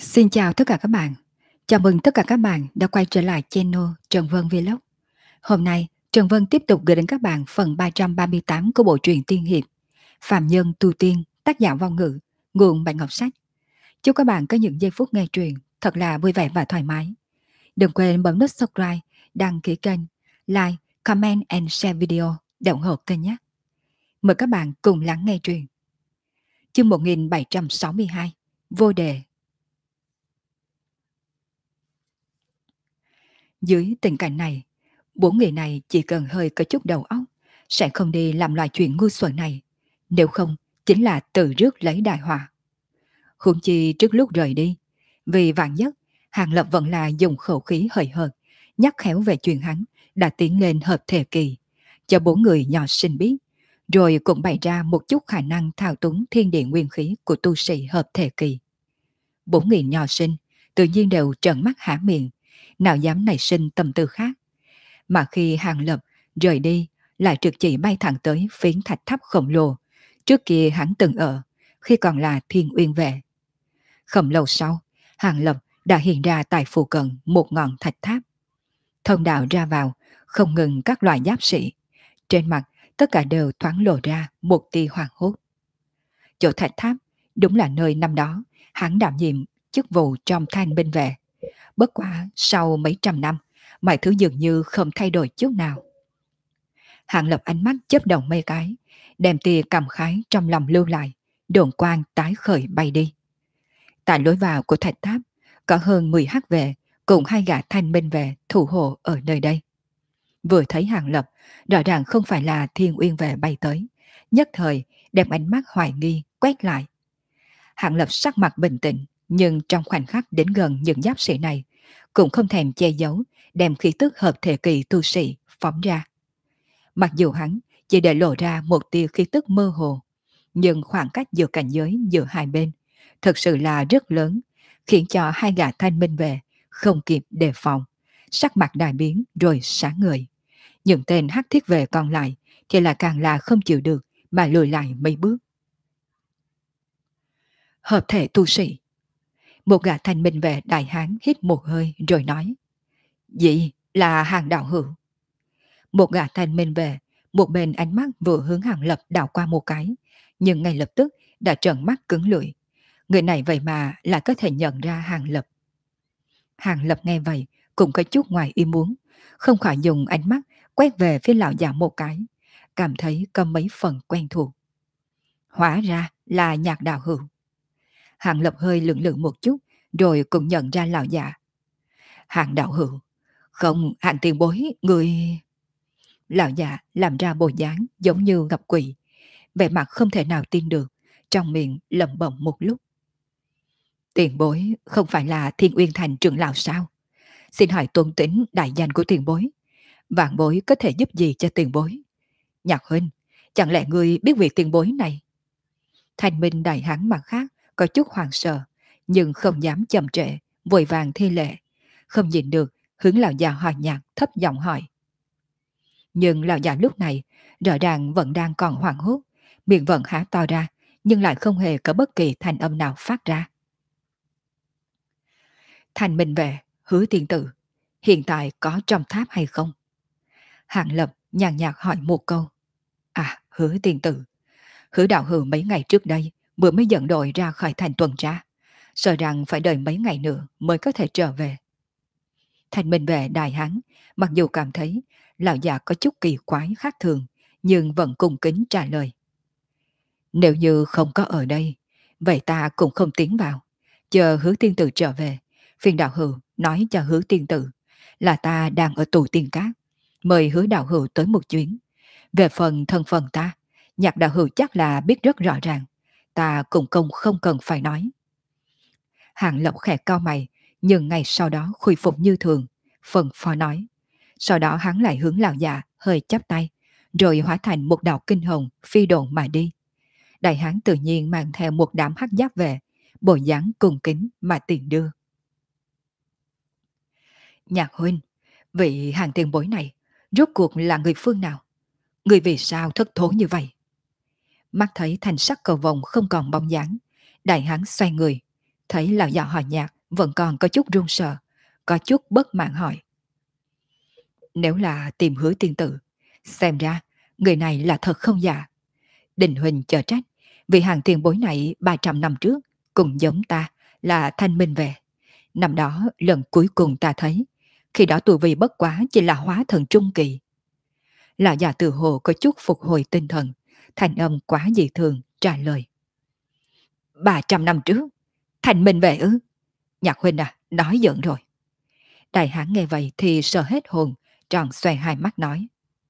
Xin chào tất cả các bạn. Chào mừng tất cả các bạn đã quay trở lại channel Trần Vân Vlog. Hôm nay, Trần Vân tiếp tục gửi đến các bạn phần 338 của bộ truyện tiên hiệp Phạm Nhân Tu Tiên, tác giả Vong Ngữ, nguồn Bạch Ngọc Sách. Chúc các bạn có những giây phút nghe truyện thật là vui vẻ và thoải mái. Đừng quên bấm nút subscribe, đăng ký kênh, like, comment and share video để ủng hộ kênh nhé. Mời các bạn cùng lắng nghe truyện. Chương 1762, Vô đề. Dưới tình cảnh này, bốn người này chỉ cần hơi có chút đầu óc sẽ không đi làm loại chuyện ngu xuẩn này, nếu không chính là tự rước lấy đại họa. Huống chi trước lúc rời đi, vì vạn nhất Hàng Lập vẫn là dùng khẩu khí hời hợt nhắc khéo về chuyện hắn đã tiến lên hợp thể kỳ, cho bốn người nhỏ sinh biết, rồi cũng bày ra một chút khả năng thao túng thiên địa nguyên khí của tu sĩ hợp thể kỳ. Bốn người nhỏ sinh tự nhiên đều trợn mắt há miệng, nào dám nảy sinh tâm tư khác. Mà khi Hàng Lập rời đi, lại trực chỉ bay thẳng tới phiến thạch tháp khổng lồ trước kia hắn từng ở khi còn là Thiên Uyên Vệ. Không lâu sau, Hàng Lập đã hiện ra tại phụ cận một ngọn thạch tháp. Thông đạo ra vào không ngừng các loại giáp sĩ, trên mặt tất cả đều thoáng lộ ra một tia hoảng hốt. Chỗ thạch tháp đúng là nơi năm đó hắn đảm nhiệm chức vụ trong Thanh binh vệ. Bất quá sau mấy trăm năm, mọi thứ dường như không thay đổi chút nào. Hàng Lập ánh mắt chớp động mấy cái, đem tia cảm khái trong lòng lưu lại, đồn quang tái khởi bay đi. Tại lối vào của thạch tháp, có hơn 10 hắc vệ cùng hai gã thanh binh vệ thủ hộ ở nơi đây. Vừa thấy Hàng Lập, rõ ràng không phải là Thiên Uyên Vệ bay tới, nhất thời đem ánh mắt hoài nghi quét lại. Hàng Lập sắc mặt bình tĩnh, nhưng trong khoảnh khắc đến gần những giáp sĩ này, cũng không thèm che giấu, đem khí tức hợp thể kỳ tu sĩ phóng ra. Mặc dù hắn chỉ để lộ ra một tia khí tức mơ hồ, nhưng khoảng cách giữa cảnh giới giữa hai bên thật sự là rất lớn, khiến cho hai gã thanh minh về không kịp đề phòng, sắc mặt đại biến rồi sáng người. Những tên hắc thiết vệ còn lại thì là càng là không chịu được mà lùi lại mấy bước. Hợp thể tu sĩ. Một gã thanh minh vệ đại hán hít một hơi rồi nói: Dị là Hàng đạo hữu. Một gã thanh minh vệ, một bên ánh mắt vừa hướng Hàng Lập đảo qua một cái, nhưng ngay lập tức đã trợn mắt cứng lưỡi. Người này vậy mà lại có thể nhận ra Hàng Lập. Hàng Lập nghe vậy cũng có chút ngoài ý muốn, không khỏi dùng ánh mắt quét về phía lão già một cái, cảm thấy có mấy phần quen thuộc. Hóa ra là Nhạc đạo hữu. Hàng Lập hơi lưỡng lự một chút, rồi cũng nhận ra lão già. Hàng đạo hữu, không, Hàng tiền bối, người... Lão già làm ra bộ dáng giống như gặp quỷ, vẻ mặt không thể nào tin được, trong miệng lẩm bẩm một lúc. Tiền bối không phải là Thiên Uyên Thành trưởng lão sao? Xin hỏi tôn tính đại danh của tiền bối. Vạn bối có thể giúp gì cho tiền bối? Nhạc huynh, chẳng lẽ ngươi biết việc tiền bối này? Thành minh đại hán mặt khác có chút hoảng sợ, nhưng không dám chậm trễ, vội vàng thi lễ, không nhìn được hướng lão già hòa nhạc thấp giọng hỏi. Nhưng lão già lúc này rõ ràng vẫn đang còn hoảng hốt, miệng vẫn há to ra, nhưng lại không hề có bất kỳ thanh âm nào phát ra. Thành minh về, Hứa tiên tử, hiện tại có trong tháp hay không? Hạng Lập nhàn nhạt hỏi một câu. À, Hứa tiên tử, Hứa đạo hữu mấy ngày trước đây vừa mới dẫn đội ra khỏi thành tuần tra, sợ rằng phải đợi mấy ngày nữa mới có thể trở về. Thành minh về đại hán, mặc dù cảm thấy lão già có chút kỳ quái khác thường, nhưng vẫn cung kính trả lời. Nếu như không có ở đây, vậy ta cũng không tiến vào. Chờ Hứa tiên tử trở về, phiền đạo hữu nói cho Hứa tiên tử là ta đang ở tù tiên cát, mời Hứa đạo hữu tới một chuyến. Về phần thân phận ta, Nhạc đạo hữu chắc là biết rất rõ ràng, ta cũng không cần phải nói. Hạng Lập khẽ cau mày, nhưng ngày sau đó khôi phục như thường, phần phó nói. Sau đó hắn lại hướng lão già hơi chắp tay, rồi hóa thành một đạo kinh hồng phi độn mà đi. Đại hán tự nhiên mang theo một đám hắc giáp về, bộ dáng cung kính mà tiền đưa. Nhạc huynh, vị hàng tiền bối này rốt cuộc là người phương nào? Người vì sao thất thố như vậy? Mắt thấy thành sắc cầu vồng không còn bóng dáng, đại hán xoay người, thấy lão già hòa nhạc vẫn còn có chút run sợ, có chút bất mãn hỏi. Nếu là tìm Hứa tiên tử, xem ra người này là thật không giả. Đình Huỳnh chờ trách, vì hàng tiền bối này 300 năm trước, cũng giống ta, là thanh minh về. Năm đó, lần cuối cùng ta thấy, khi đó tu vi bất quá chỉ là hóa thần trung kỳ. Lão già từ hồ có chút phục hồi tinh thần, thành âm quá dị thường, trả lời. 300 năm trước, thanh minh về ư? Nhạc huynh à, nói giỡn rồi. Đại hán nghe vậy thì sợ hết hồn, tròn xoay hai mắt nói.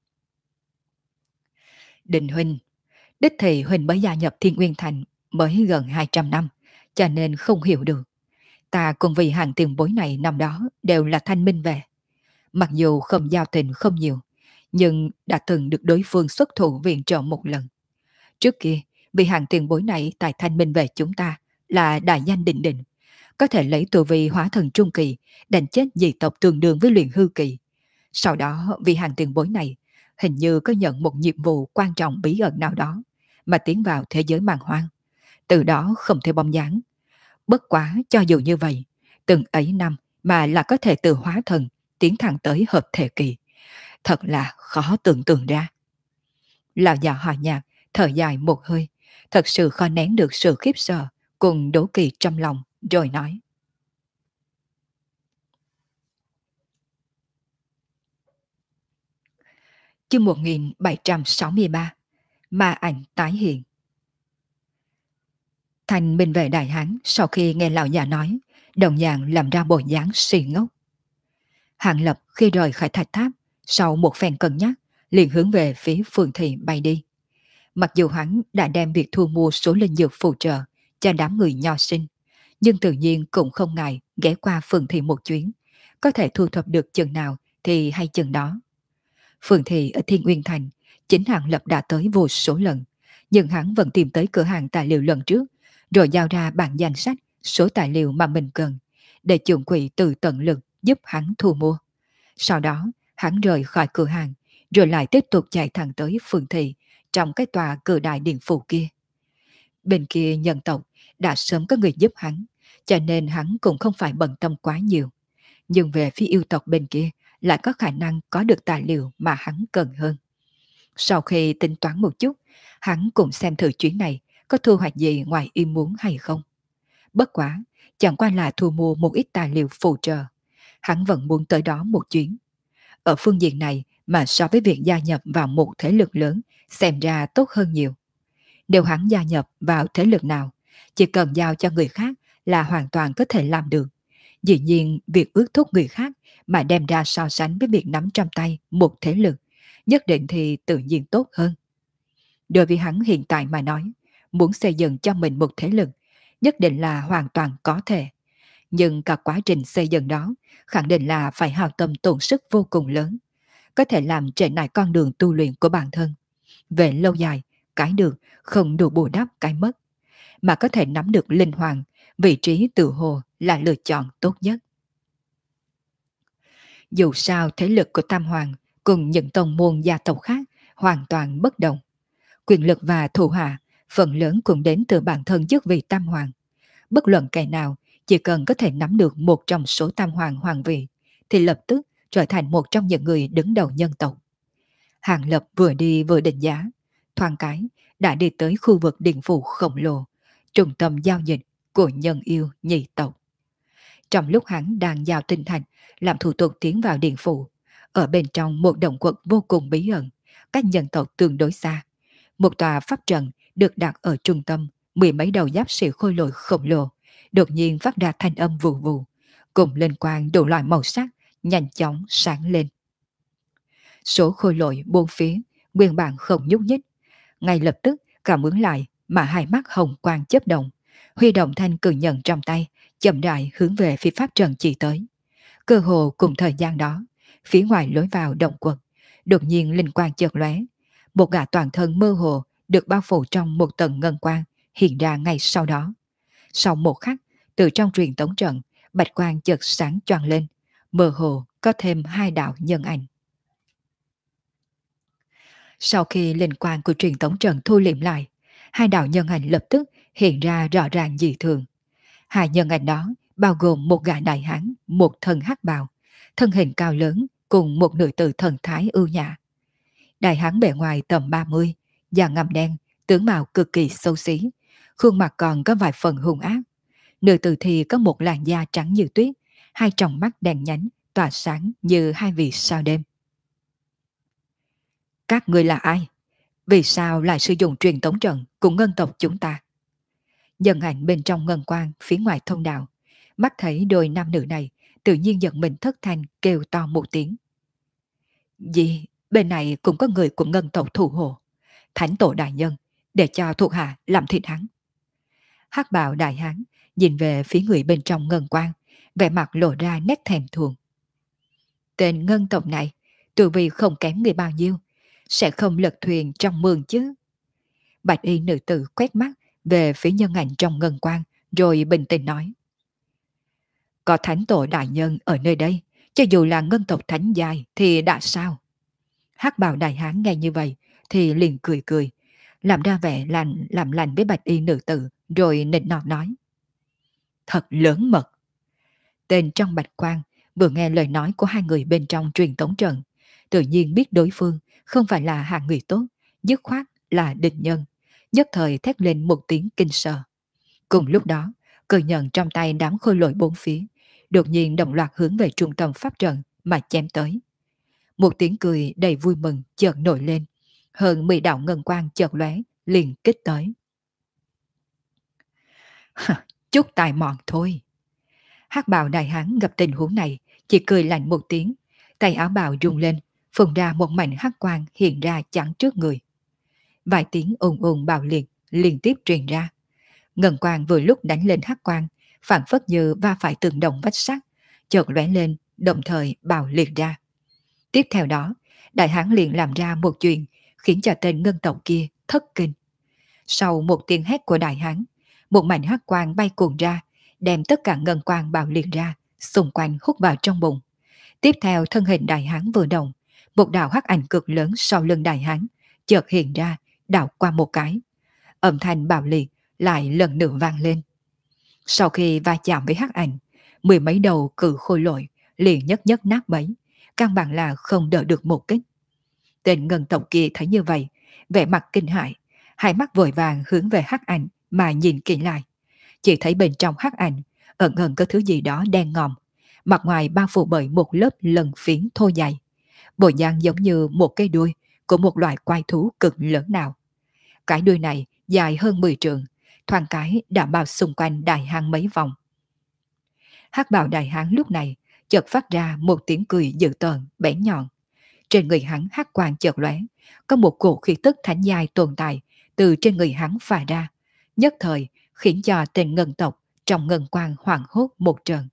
Đình huynh, đích thị huynh mới gia nhập Thiên Nguyên Thành mới gần 200 năm, cho nên không hiểu được. Ta cùng vì hàng tiền bối này năm đó đều là thanh minh về. Mặc dù không giao tình không nhiều, nhưng đã từng được đối phương xuất thủ viện trợ một lần. Trước kia, vì hàng tiền bối này tại thanh minh về chúng ta là đại danh định định, có thể lấy tu vi hóa thần trung kỳ, đánh chết dị tộc tương đương với luyện hư kỳ. Sau đó, vì hàng tiền bối này hình như có nhận một nhiệm vụ quan trọng bí ẩn nào đó, mà tiến vào thế giới màn hoang. Từ đó không thể bóng dáng. Bất quá cho dù như vậy, từng ấy năm mà là có thể từ hóa thần tiến thẳng tới hợp thể kỳ. Thật là khó tưởng tượng ra. Lão già hòa nhạc, thở dài một hơi, thật sự khó nén được sự khiếp sợ cùng đố kỵ trong lòng, rồi nói. Chương 1763, Ma ảnh tái hiện. Thành minh vệ đại hán sau khi nghe lão già nói, đồng dạng làm ra bộ dáng xì ngốc. Hạng Lập khi rời khỏi thạch tháp, sau một phen cân nhắc, liền hướng về phía phường thị bay đi. Mặc dù hắn đã đem việc thu mua số linh dược phù trợ cho đám người nho sinh, nhưng tự nhiên cũng không ngại ghé qua phường thị một chuyến, có thể thu thập được chừng nào thì hay chừng đó. Phường thị ở Thiên Nguyên Thành, chính Hạng Lập đã tới vô số lần, nhưng hắn vẫn tìm tới cửa hàng tài liệu lần trước, rồi giao ra bản danh sách số tài liệu mà mình cần, để chuẩn quỹ từ tận lực giúp hắn thu mua. Sau đó, hắn rời khỏi cửa hàng, rồi lại tiếp tục chạy thẳng tới phường thị trong cái tòa cử đại điện phủ kia. Bên kia nhân tộc đã sớm có người giúp hắn, cho nên hắn cũng không phải bận tâm quá nhiều. Nhưng về phía yêu tộc bên kia lại có khả năng có được tài liệu mà hắn cần hơn. Sau khi tính toán một chút, hắn cũng xem thử chuyến này có thu hoạch gì ngoài ý muốn hay không. Bất quá, chẳng qua là thu mua một ít tài liệu phụ trợ. Hắn vẫn muốn tới đó một chuyến. Ở phương diện này mà so với việc gia nhập vào một thế lực lớn, xem ra tốt hơn nhiều. Nếu hắn gia nhập vào thế lực nào, chỉ cần giao cho người khác là hoàn toàn có thể làm được. Dĩ nhiên, việc ước thúc người khác mà đem ra so sánh với việc nắm trong tay một thế lực, nhất định thì tự nhiên tốt hơn. Đối với hắn hiện tại mà nói, muốn xây dựng cho mình một thế lực, nhất định là hoàn toàn có thể. Nhưng cả quá trình xây dựng đó khẳng định là phải hao tâm tổn sức vô cùng lớn, có thể làm trễ nải con đường tu luyện của bản thân. Về lâu dài, cái được không đủ bù đắp cái mất, mà có thể nắm được linh hoàng, vị trí tự hồ là lựa chọn tốt nhất. Dù sao thế lực của Tam Hoàng cùng những tông môn gia tộc khác hoàn toàn bất đồng. Quyền lực và thù hạ phần lớn cũng đến từ bản thân chức vị Tam Hoàng. Bất luận kẻ nào chỉ cần có thể nắm được một trong số Tam Hoàng hoàng vị thì lập tức trở thành một trong những người đứng đầu nhân tộc. Hàng Lập vừa đi vừa định giá, thoáng cái đã đi tới khu vực điện phủ khổng lồ, trung tâm giao dịch của nhân yêu nhị tộc. Trong lúc hắn đang giao tinh thành làm thủ tục tiến vào điện phủ, ở bên trong một động quật vô cùng bí ẩn, cách nhân tộc tương đối xa. Một tòa pháp trận được đặt ở trung tâm, mười mấy đầu giáp sĩ khôi lỗi khổng lồ, đột nhiên phát ra thanh âm vù vù, cùng lên quang đủ loại màu sắc, nhanh chóng sáng lên. Số khôi lỗi bốn phía, nguyên bản không nhúc nhích. Ngay lập tức cảm ứng lại mà hai mắt hồng quang chớp động, huy động thanh cử nhận trong tay, chậm rãi hướng về phía pháp trận chỉ tới. Cơ hồ cùng thời gian đó, phía ngoài lối vào động quật, đột nhiên linh quang chợt lóe, một gã toàn thân mơ hồ được bao phủ trong một tầng ngân quang hiện ra ngay sau đó. Sau một khắc, từ trong truyền tống trận, bạch quang chợt sáng choang lên, mơ hồ có thêm hai đạo nhân ảnh. Sau khi linh quang của truyền tống trận thu liệm lại, hai đạo nhân ảnh lập tức hiện ra rõ ràng dị thường. Hai nhân ảnh đó bao gồm một gã đại hán, một thân hắc bào, thân hình cao lớn cùng một nữ tử thần thái ưu nhã. Đại hán bề ngoài tầm 30, da ngăm đen, tướng mạo cực kỳ xấu xí, khuôn mặt còn có vài phần hung ác. Nữ tử thì có một làn da trắng như tuyết, hai tròng mắt đèn nhánh, tỏa sáng như hai vì sao đêm. Các ngươi là ai? Vì sao lại sử dụng truyền tống trận của ngân tộc chúng ta? Dân ảnh bên trong ngân quan phía ngoài thông đạo, mắt thấy đôi nam nữ này, tự nhiên giận mình thất thanh kêu to một tiếng. Gì? Bên này cũng có người của ngân tộc thủ hộ. Thánh tổ đại nhân, để cho thuộc hạ làm thịt hắn. Hắc bào đại hán nhìn về phía người bên trong ngân quan, vẻ mặt lộ ra nét thèm thuồng. Tên ngân tộc này, tu vi không kém người bao nhiêu, sẽ không lật thuyền trong mương chứ. Bạch y nữ tử quét mắt về phía nhân ảnh trong ngân quan, rồi bình tĩnh nói. Có thánh tổ đại nhân ở nơi đây, cho dù là ngân tộc thánh giai thì đã sao? Hắc bào đại hán nghe như vậy thì liền cười cười, làm ra vẻ làm lành với bạch y nữ tử, rồi nịnh nọt nói. Thật lớn mật. Tên trong bạch quan vừa nghe lời nói của hai người bên trong truyền tống trận, tự nhiên biết đối phương không phải là hạng người tốt, dứt khoát là địch nhân, nhất thời thét lên một tiếng kinh sợ. Cùng lúc đó, cự nhận trong tay đám khôi lỗi bốn phía, đột nhiên đồng loạt hướng về trung tâm pháp trận mà chém tới. Một tiếng cười đầy vui mừng chợt nổi lên, hơn 10 đạo ngân quang chợt lóe liền kích tới. Chút tài mọn thôi. Hắc bào đại hán gặp tình huống này, chỉ cười lạnh một tiếng, tay áo bào rung lên, phun ra một mảnh hắc quang hiện ra chắn trước người. Vài tiếng ồn ồn bạo liệt liên tiếp truyền ra. Ngân quang vừa lúc đánh lên hắc quang, phản phất như va phải tường đồng vách sắt, chợt lóe lên, đồng thời bạo liệt ra. Tiếp theo đó, đại hán liền làm ra một chuyện khiến cho tên ngân tộc kia thất kinh. Sau một tiếng hét của đại hán, một mảnh hắc quang bay cuồn ra, đem tất cả ngân quang bạo liệt ra, xung quanh hút vào trong bụng. Tiếp theo thân hình đại hán vừa động, một đạo hắc ảnh cực lớn sau lưng đại hán chợt hiện ra, đảo qua một cái. Âm thanh bạo liệt lại lần nữa vang lên. Sau khi va chạm với hắc ảnh, mười mấy đầu cự khôi lỗi liền nhất nhất nát bấy, căn bản là không đỡ được một kích. Tên ngân tộc kia thấy như vậy, vẻ mặt kinh hãi, hai mắt vội vàng hướng về hắc ảnh mà nhìn kỹ lại. Chỉ thấy bên trong hắc ảnh ẩn ẩn có thứ gì đó đen ngòm, mặt ngoài bao phủ bởi một lớp lân phiến thô dày, bộ dáng giống như một cái đuôi của một loại quái thú cực lớn nào. Cái đuôi này dài hơn 10 trượng, thoáng cái đã bao xung quanh đại hán mấy vòng. Hắc bào đại hán lúc này chợt phát ra một tiếng cười dữ tợn bén nhọn. Trên người hắn hắc quang chợt lóe, có một cổ khí tức thánh giai tồn tại từ trên người hắn phả ra, nhất thời khiến cho tên ngân tộc trong ngân quang hoảng hốt một trận.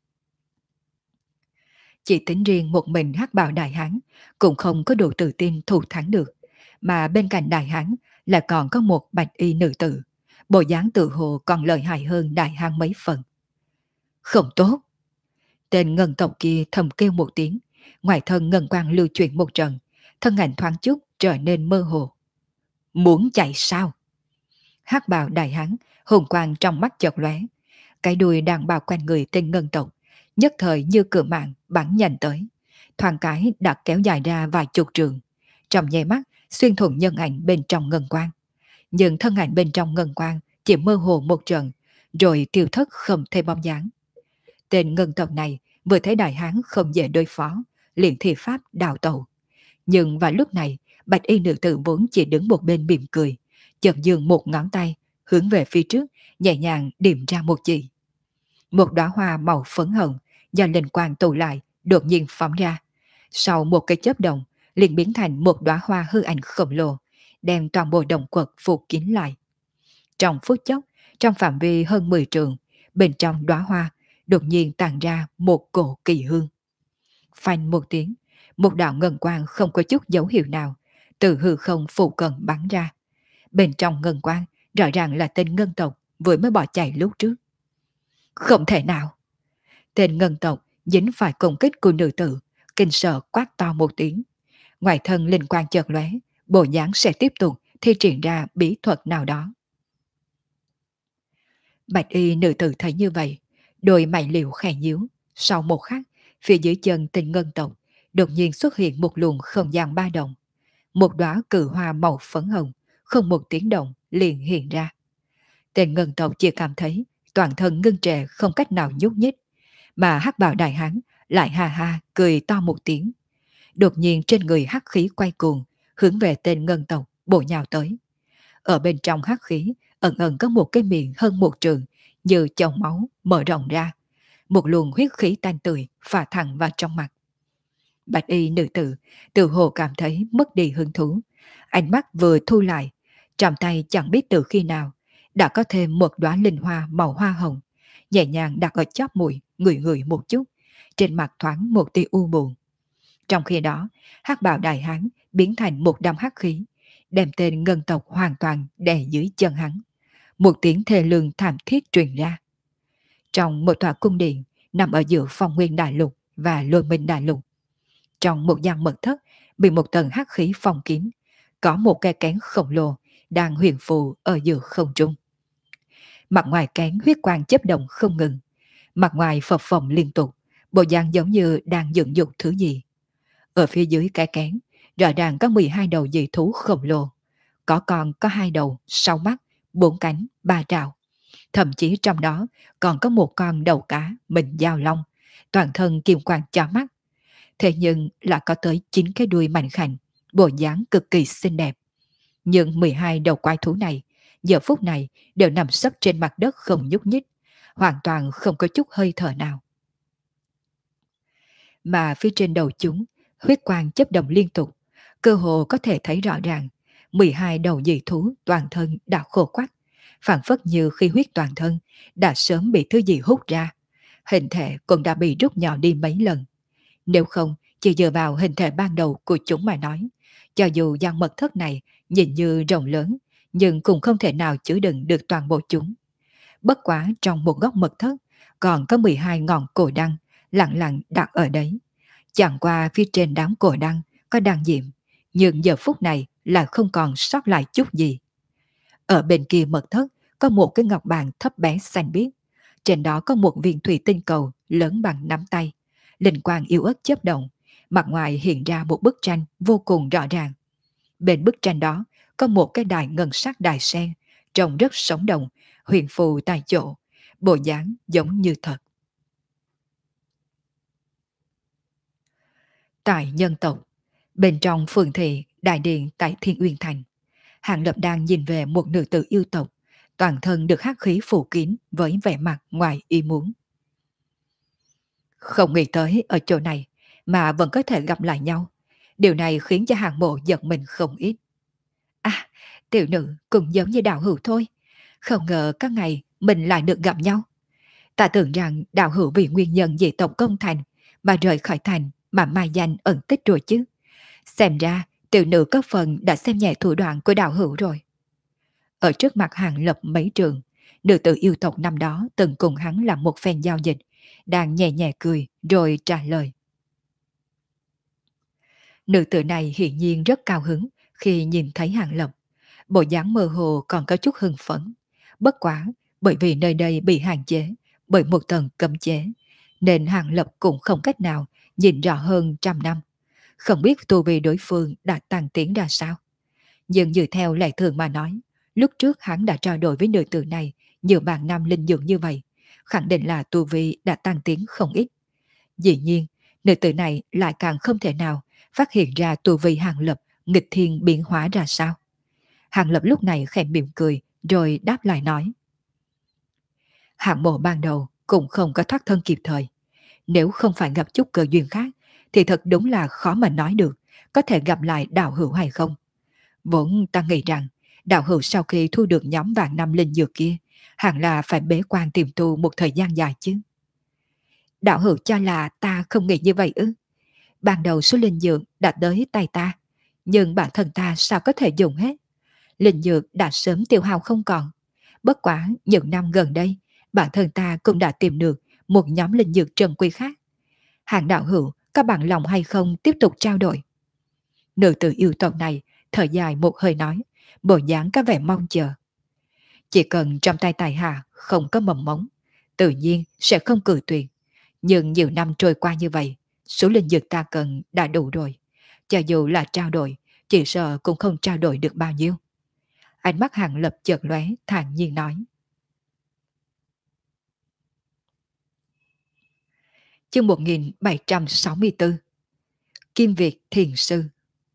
Chỉ tính riêng một mình hắc bào đại hán cũng không có đủ tự tin thủ thắng được, mà bên cạnh đại hán là còn có một bạch y nữ tử, bộ dáng tự hồ còn lợi hại hơn đại hán mấy phần. Không tốt! Tên ngân tộc kia thầm kêu một tiếng, ngoài thân ngân quang lưu chuyển một trận, thân ảnh thoáng chút trở nên mơ hồ. Muốn chạy sao? Hắc bào đại hán, hồn quang trong mắt chợt lóe, cái đuôi đang bao quanh người tên ngân tộc, nhất thời như cự mạng bắn nhanh tới, thoáng cái đã kéo dài ra vài chục trượng, trong nháy mắt xuyên thủng nhân ảnh bên trong ngân quang. Nhưng thân ảnh bên trong ngân quang chỉ mơ hồ một trận, rồi tiêu thất không thấy bóng dáng. Tên ngân tộc này vừa thấy đại hán không dễ đối phó, liền thi pháp đào tẩu. Nhưng vào lúc này, bạch y nữ tử vốn chỉ đứng một bên mỉm cười, chợt dường một ngón tay hướng về phía trước, nhẹ nhàng điểm ra một chỉ. Một đóa hoa màu phấn hồng do linh quang tụ lại đột nhiên phóng ra, sau một cái chớp động liền biến thành một đóa hoa hư ảnh khổng lồ, đem toàn bộ động quật phủ kín lại. Trong phút chốc, trong phạm vi hơn 10 trượng, bên trong đóa hoa đột nhiên tàn ra một cổ kỳ hương. Phanh một tiếng, một đạo ngân quang không có chút dấu hiệu nào từ hư không phụ cận bắn ra. Bên trong ngân quang rõ ràng là tên ngân tộc vừa mới bỏ chạy lúc trước. Không thể nào! Tên ngân tộc dính phải công kích của nữ tử, kinh sợ quát to một tiếng. Ngoài thân linh quang chợt lóe, bộ dáng sẽ tiếp tục thi triển ra bí thuật nào đó. Bạch y nữ tử thấy như vậy, Đôi mày liễu khẽ nhíu, sau một khắc, phía dưới chân Tình Ngân tộc đột nhiên xuất hiện một luồng không gian ba động. Một đóa cự hoa màu phấn hồng, không một tiếng động liền hiện ra. Tên Ngân tộc chỉ cảm thấy toàn thân ngưng trệ không cách nào nhúc nhích, mà hắc bào đại hán lại ha ha cười to một tiếng. Đột nhiên trên người hắc khí quay cuồng, hướng về tên Ngân tộc bổ nhào tới. Ở bên trong hắc khí ẩn ẩn có một cái miệng hơn một trường, như chậu máu mở rộng ra. Một luồng huyết khí tan tươi phả thẳng vào trong mặt. Bạch y nữ tử tự hồ cảm thấy mất đi hứng thú. Ánh mắt vừa thu lại, trong tay chẳng biết từ khi nào đã có thêm một đóa linh hoa màu hoa hồng, nhẹ nhàng đặt ở chóp mũi, ngửi ngửi một chút, trên mặt thoáng một tia u buồn. Trong khi đó, hắc bào đại hán biến thành một đám hắc khí, đem tên ngân tộc hoàn toàn đè dưới chân hắn. Một tiếng thê lương thảm thiết truyền ra. Trong một tòa cung điện nằm ở giữa phong nguyên đại lục và lôi minh đại lục, trong một gian mật thất bị một tầng hắc khí phong kín, có một cái kén khổng lồ đang huyền phù ở giữa không trung. Mặt ngoài kén huyết quang chớp động không ngừng, mặt ngoài phập phồng liên tục, bộ dạng giống như đang dựng dục thứ gì. Ở phía dưới cái kén, rõ ràng có 12 đầu dị thú khổng lồ, có con có 2 đầu, 6 mắt, 4 cánh, 3 trào. Thậm chí trong đó còn có một con đầu cá mình dao long, toàn thân kim quang chói mắt. Thế nhưng là có tới 9 cái đuôi mảnh khảnh, bộ dáng cực kỳ xinh đẹp. Nhưng 12 đầu quái thú này, giờ phút này đều nằm sấp trên mặt đất không nhúc nhích, hoàn toàn không có chút hơi thở nào. Mà phía trên đầu chúng, huyết quang chớp động liên tục, cơ hồ có thể thấy rõ ràng, 12 đầu dị thú toàn thân đã khô quắt, phản phất như khi huyết toàn thân đã sớm bị thứ gì hút ra, hình thể cũng đã bị rút nhỏ đi mấy lần. Nếu không, chỉ dựa vào hình thể ban đầu của chúng mà nói, cho dù gian mật thất này nhìn như rộng lớn, nhưng cũng không thể nào chứa đựng được toàn bộ chúng. Bất quá trong một góc mật thất, còn có 12 ngọn cổ đăng lặng lặng đặt ở đấy. Chẳng qua phía trên đám cổ đăng có đăng diệm, nhưng giờ phút này là không còn sót lại chút gì. Ở bên kia mật thất có một cái ngọc bàn thấp bé xanh biếc, trên đó có một viên thủy tinh cầu lớn bằng nắm tay, linh quang yếu ớt chớp động, mặt ngoài hiện ra một bức tranh vô cùng rõ ràng. Bên bức tranh đó có một cái đài ngân sắc đài sen, trông rất sống động, huyền phù tại chỗ, bộ dáng giống như thật. Tại nhân tộc, bên trong phường thị đại điện tại Thiên Uyên Thành, Hàng Lập đang nhìn về một nữ tử yêu tộc, toàn thân được hắc khí phủ kín với vẻ mặt ngoài ý muốn. Không nghĩ tới ở chỗ này mà vẫn có thể gặp lại nhau. Điều này khiến cho Hàng Mộ giật mình không ít. À, tiểu nữ cũng giống như đạo hữu thôi. Không ngờ các ngày mình lại được gặp nhau. Ta tưởng rằng đạo hữu vì nguyên nhân dị tộc công thành mà rời khỏi thành mà mai danh ẩn tích rồi chứ. Xem ra tiểu nữ có phần đã xem nhẹ thủ đoạn của đạo hữu rồi. Ở trước mặt Hàng Lập mấy trường, nữ tử yêu tộc năm đó từng cùng hắn làm một phen giao dịch, đang nhẹ nhẹ cười rồi trả lời. Nữ tử này hiển nhiên rất cao hứng khi nhìn thấy Hàng Lập, bộ dáng mơ hồ còn có chút hưng phấn. Bất quá, bởi vì nơi đây bị hạn chế bởi một tầng cấm chế, nên Hàng Lập cũng không cách nào nhìn rõ hơn trăm năm. Không biết tu vi đối phương đã tăng tiến ra sao. Nhưng dựa theo lệ thường mà nói, lúc trước hắn đã trao đổi với nữ tử này nhiều vạn năm linh dược như vậy, khẳng định là tu vi đã tăng tiến không ít. Dĩ nhiên, nữ tử này lại càng không thể nào phát hiện ra tu vi Hàng Lập nghịch thiên biến hóa ra sao. Hàng Lập lúc này khẽ mỉm cười rồi đáp lại nói. Hạng Mộ ban đầu cũng không có thoát thân kịp thời. Nếu không phải gặp chút cơ duyên khác thì thật đúng là khó mà nói được có thể gặp lại đạo hữu hay không. Vốn ta nghĩ rằng đạo hữu sau khi thu được nhóm vạn năm linh dược kia hẳn là phải bế quan tìm tu một thời gian dài chứ. Đạo hữu cho là ta không nghĩ như vậy ư? Ban đầu số linh dược đã tới tay ta, nhưng bản thân ta sao có thể dùng hết? Linh dược đã sớm tiêu hao không còn. Bất quá những năm gần đây, bản thân ta cũng đã tìm được một nhóm linh dược trân quý khác. Hàng đạo hữu có bằng lòng hay không tiếp tục trao đổi? Nữ tử yêu tộc này thở dài một hơi nói, bộ dáng có vẻ mong chờ. Chỉ cần trong tay tài hạ không có mầm mống, tự nhiên sẽ không cự tuyệt. Nhưng nhiều năm trôi qua như vậy, số linh dược ta cần đã đủ rồi. Cho dù là trao đổi, chỉ sợ cũng không trao đổi được bao nhiêu. Ánh mắt Hàng Lập chợt lóe, thản nhiên nói. Chương 1764. Kim Việt Thiền Sư.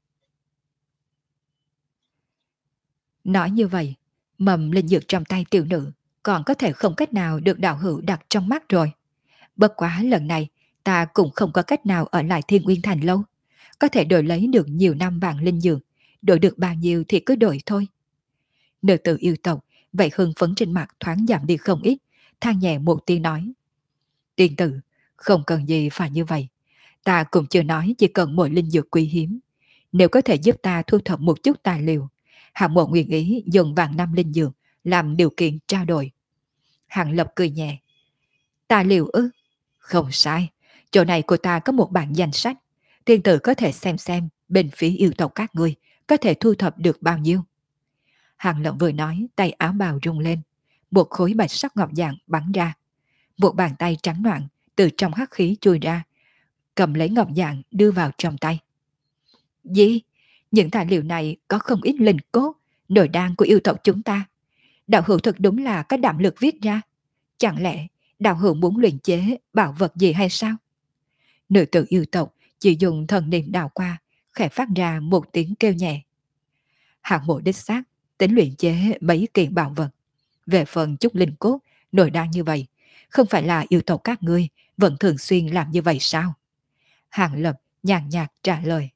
Nói như vậy, mầm linh dược trong tay tiểu nữ còn có thể không cách nào được đạo hữu đặt trong mắt rồi. Bất quá lần này, ta cũng không có cách nào ở lại Thiên Nguyên Thành lâu. Có thể đổi lấy được nhiều năm vàng linh dược, đổi được bao nhiêu thì cứ đổi thôi. Nữ tử yêu tộc, vậy hưng phấn trên mặt thoáng giảm đi không ít, than nhẹ một tiếng nói. Tiên tử, không cần gì phải như vậy. Ta cũng chưa nói chỉ cần một linh dược quý hiếm. Nếu có thể giúp ta thu thập một chút tài liệu, hạng một nguyện ý dùng vàng năm linh dược làm điều kiện trao đổi. Hàng Lập cười nhẹ. Tài liệu ư? Không sai. Chỗ này của ta có một bản danh sách. Tiên tử có thể xem bên phía yêu tộc các ngươi có thể thu thập được bao nhiêu. Hàng Lập vừa nói, tay áo bào rung lên. Một khối bạch sắc ngọc dạng bắn ra. Một bàn tay trắng noãn từ trong hắc khí chui ra, cầm lấy ngọc dạng đưa vào trong tay. Gì? Những tài liệu này có không ít linh cốt, nội đan của yêu tộc chúng ta. Đạo hữu thật đúng là có đảm lực viết ra. Chẳng lẽ đạo hữu muốn luyện chế bảo vật gì hay sao? Nữ tử yêu tộc chỉ dùng thần niệm đào qua, khẽ phát ra một tiếng kêu nhẹ. Hạng mộ đích xác, tính luyện chế mấy kiện bảo vật. Về phần chút linh cốt, nội đan như vậy, không phải là yêu tộc các ngươi vẫn thường xuyên làm như vậy sao? Hàng Lập nhàn nhạt trả lời.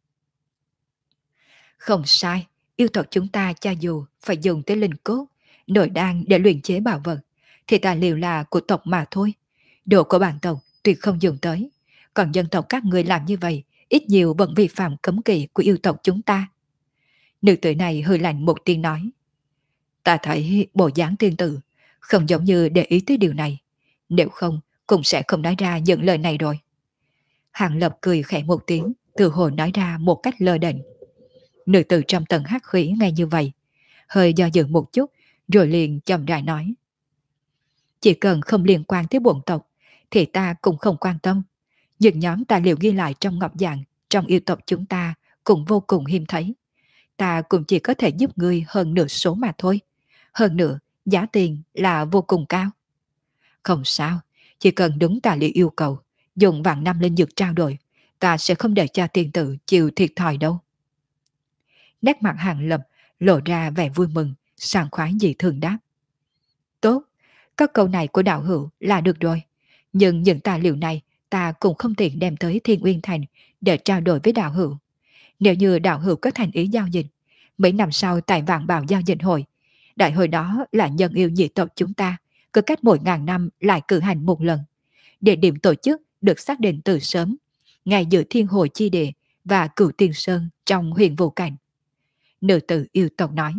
Không sai, yêu tộc chúng ta cho dù phải dùng tới linh cốt, nội đan để luyện chế bảo vật, thì tài liệu là của tộc mà thôi. Đồ của bản tộc tuyệt không dùng tới. Còn dân tộc các người làm như vậy, ít nhiều vẫn vi phạm cấm kỵ của yêu tộc chúng ta. Nữ tử này hơi lạnh một tiếng nói. Ta thấy bộ dáng tiên tử không giống như để ý tới điều này. Nếu không, cũng sẽ không nói ra những lời này rồi. Hàng Lập cười khẽ một tiếng, từ hồ nói ra một cách lơ đễnh. Nữ tử trong tầng hắc khí ngay như vậy, hơi do dự một chút, rồi liền chậm rãi nói. Chỉ cần không liên quan tới bổn tộc, thì ta cũng không quan tâm. Những nhóm tài liệu ghi lại trong ngọc dạng, trong yêu tộc chúng ta cũng vô cùng hiếm thấy. Ta cũng chỉ có thể giúp ngươi hơn nửa số mà thôi. Hơn nữa, giá tiền là vô cùng cao. Không sao, chỉ cần đúng tài liệu yêu cầu, dùng vạn năm linh dược trao đổi, ta sẽ không để cho tiền tử chịu thiệt thòi đâu. Nét mặt Hàng Lập lộ ra vẻ vui mừng, sảng khoái dị thường đáp. Tốt, có câu này của đạo hữu là được rồi. Nhưng những tài liệu này ta cũng không tiện đem tới Thiên Uyên Thành để trao đổi với đạo hữu. Nếu như đạo hữu có thành ý giao dịch, mấy năm sau tại Vạn Bảo giao dịch hội, đại hội đó là nhân yêu nhị tộc chúng ta, cứ cách mỗi ngàn năm lại cử hành một lần. Địa điểm tổ chức được xác định từ sớm, ngay giữa Thiên Hồ Chi Địa và Cửu Tiên Sơn trong Huyền Vũ Cảnh. Nữ tử yêu tộc nói.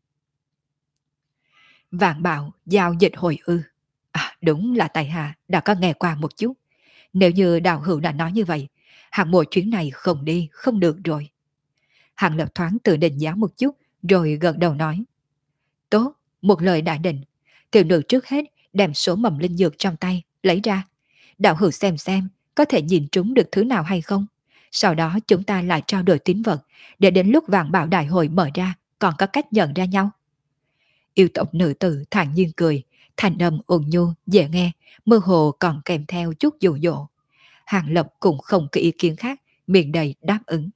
Vạn Bảo giao dịch hội ư? À, đúng là tại hạ đã có nghe qua một chút. Nếu như đạo hữu đã nói như vậy, hạng mỗi chuyến này không đi không được rồi. Hàng Lập thoáng tự định giá một chút, rồi gật đầu nói. Tốt, một lời đã định. Tiểu nữ trước hết đem số mầm linh dược trong tay lấy ra. Đạo hữu xem có thể nhìn trúng được thứ nào hay không. Sau đó chúng ta lại trao đổi tín vật, để đến lúc Vạn Bảo đại hội mở ra còn có cách nhận ra nhau. Yêu tộc nữ tử thản nhiên cười, thanh âm ôn nhu dễ nghe, mơ hồ còn kèm theo chút dụ dỗ. Hàng Lập cũng không có ý kiến khác, miệng đầy đáp ứng.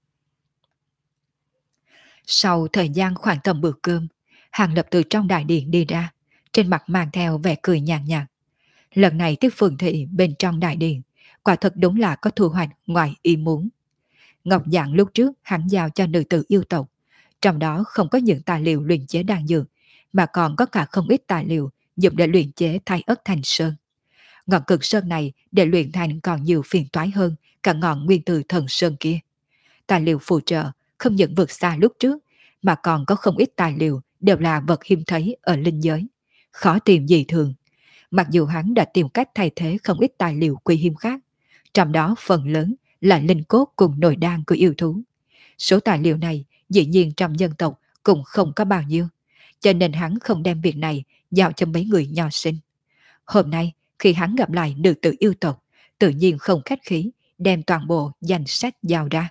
Sau thời gian khoảng tầm bữa cơm, Hàng Lập từ trong đại điện đi ra, trên mặt mang theo vẻ cười nhàn nhạt. Lần này tiếp phường thị bên trong đại điện, quả thật đúng là có thu hoạch ngoài ý muốn. Ngọc dạng lúc trước hắn giao cho nữ tử yêu tộc, trong đó không có những tài liệu luyện chế đan dược, mà còn có cả không ít tài liệu dùng để luyện chế Thái Ất Thành Sơn. Ngọn cực sơn này để luyện thành còn nhiều phiền toái hơn cả ngọn nguyên tử thần sơn kia. Tài liệu phụ trợ không những vượt xa lúc trước, mà còn có không ít tài liệu đều là vật hiếm thấy ở linh giới, khó tìm dị thường. Mặc dù hắn đã tìm cách thay thế không ít tài liệu quý hiếm khác, trong đó phần lớn là linh cốt cùng nội đan của yêu thú. Số tài liệu này dĩ nhiên trong dân tộc cũng không có bao nhiêu, cho nên hắn không đem việc này giao cho mấy người nho sinh. Hôm nay, khi hắn gặp lại nữ tử yêu tộc, tự nhiên không khách khí, đem toàn bộ danh sách giao ra.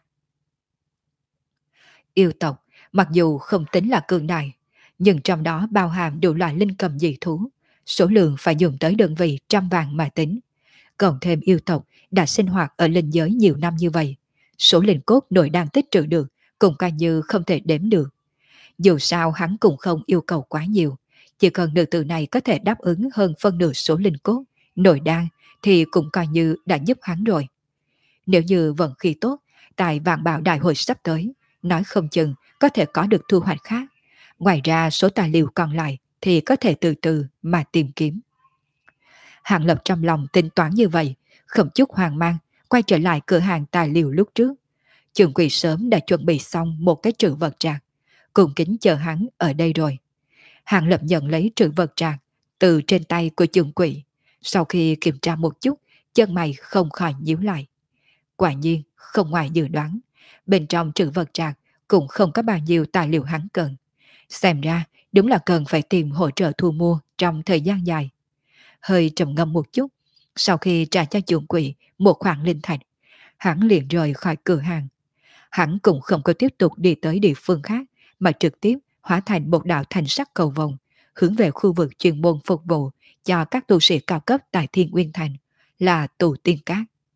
Yêu tộc, mặc dù không tính là cường đại, nhưng trong đó bao hàm đủ loại linh cầm dị thú, số lượng phải dùng tới đơn vị trăm vàng mà tính. Còn thêm yêu tộc đã sinh hoạt ở linh giới nhiều năm như vậy, số linh cốt nội đang tích trữ được cũng coi như không thể đếm được. Dù sao hắn cũng không yêu cầu quá nhiều, chỉ cần nữ tử này có thể đáp ứng hơn phân nửa số linh cốt, nội đan thì cũng coi như đã giúp hắn rồi. Nếu như vận khí tốt, tại vạn bảo đại hội sắp tới, nói không chừng có thể có được thu hoạch khác. Ngoài ra số tài liệu còn lại thì có thể từ từ mà tìm kiếm. Hàng Lập trong lòng tính toán như vậy, không chút hoang mang, quay trở lại cửa hàng tài liệu lúc trước. Trường quỷ sớm đã chuẩn bị xong một cái trữ vật trạc, cùng kính chờ hắn ở đây rồi. Hàng Lập nhận lấy trữ vật trạc từ trên tay của trường quỷ. Sau khi kiểm tra một chút, chân mày không khỏi nhíu lại. Quả nhiên, không ngoài dự đoán, bên trong trữ vật trạc cũng không có bao nhiêu tài liệu hắn cần. Xem ra, đúng là cần phải tìm hỗ trợ thu mua trong thời gian dài. Hơi trầm ngâm một chút, sau khi trả cho chuộng quỷ một khoản linh thạch, hắn liền rời khỏi cửa hàng. Hắn cũng không có tiếp tục đi tới địa phương khác, mà trực tiếp hóa thành một đạo thành sắc cầu vồng, hướng về khu vực chuyên môn phục vụ cho các tu sĩ cao cấp tại Thiên Nguyên Thành, là Tù Tiên Cát.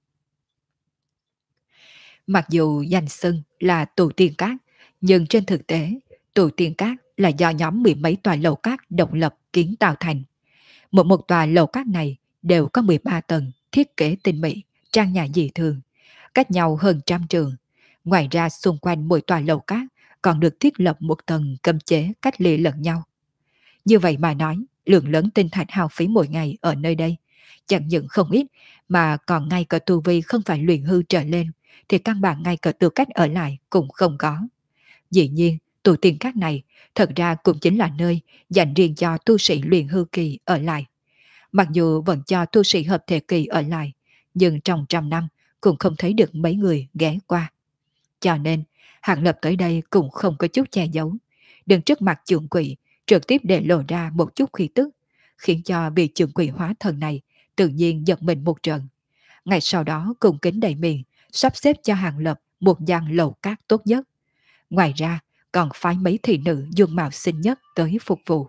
Mặc dù danh xưng là Tù Tiên Cát, nhưng trên thực tế, Tù Tiên Cát là do nhóm mười mấy tòa lầu cát độc lập kiến tạo thành. Một tòa lầu cát này đều có 13 tầng, thiết kế tinh mỹ, trang nhã dị thường, cách nhau hơn trăm trường. Ngoài ra xung quanh mỗi tòa lầu cát còn được thiết lập một tầng cấm chế cách ly lẫn nhau. Như vậy mà nói, lượng lớn tinh thạch hao phí mỗi ngày ở nơi đây, chẳng những không ít mà còn ngay cả tu vi không phải luyện hư trở lên thì căn bản ngay cả tư cách ở lại cũng không có. Dĩ nhiên, tù tiên các này thật ra cũng chính là nơi dành riêng cho tu sĩ luyện hư kỳ ở lại. Mặc dù vẫn cho tu sĩ hợp thể kỳ ở lại, nhưng trong trăm năm cũng không thấy được mấy người ghé qua. Cho nên, Hàng Lập tới đây cũng không có chút che giấu. Đứng trước mặt trưởng quỷ, trực tiếp để lộ ra một chút khí tức, khiến cho vị trưởng quỷ hóa thần này tự nhiên giật mình một trận. Ngày sau đó cùng kính đầy miệng, sắp xếp cho Hàng Lập một gian lầu cát tốt nhất. Ngoài ra, còn phái mấy thị nữ dung mạo xinh nhất tới phục vụ.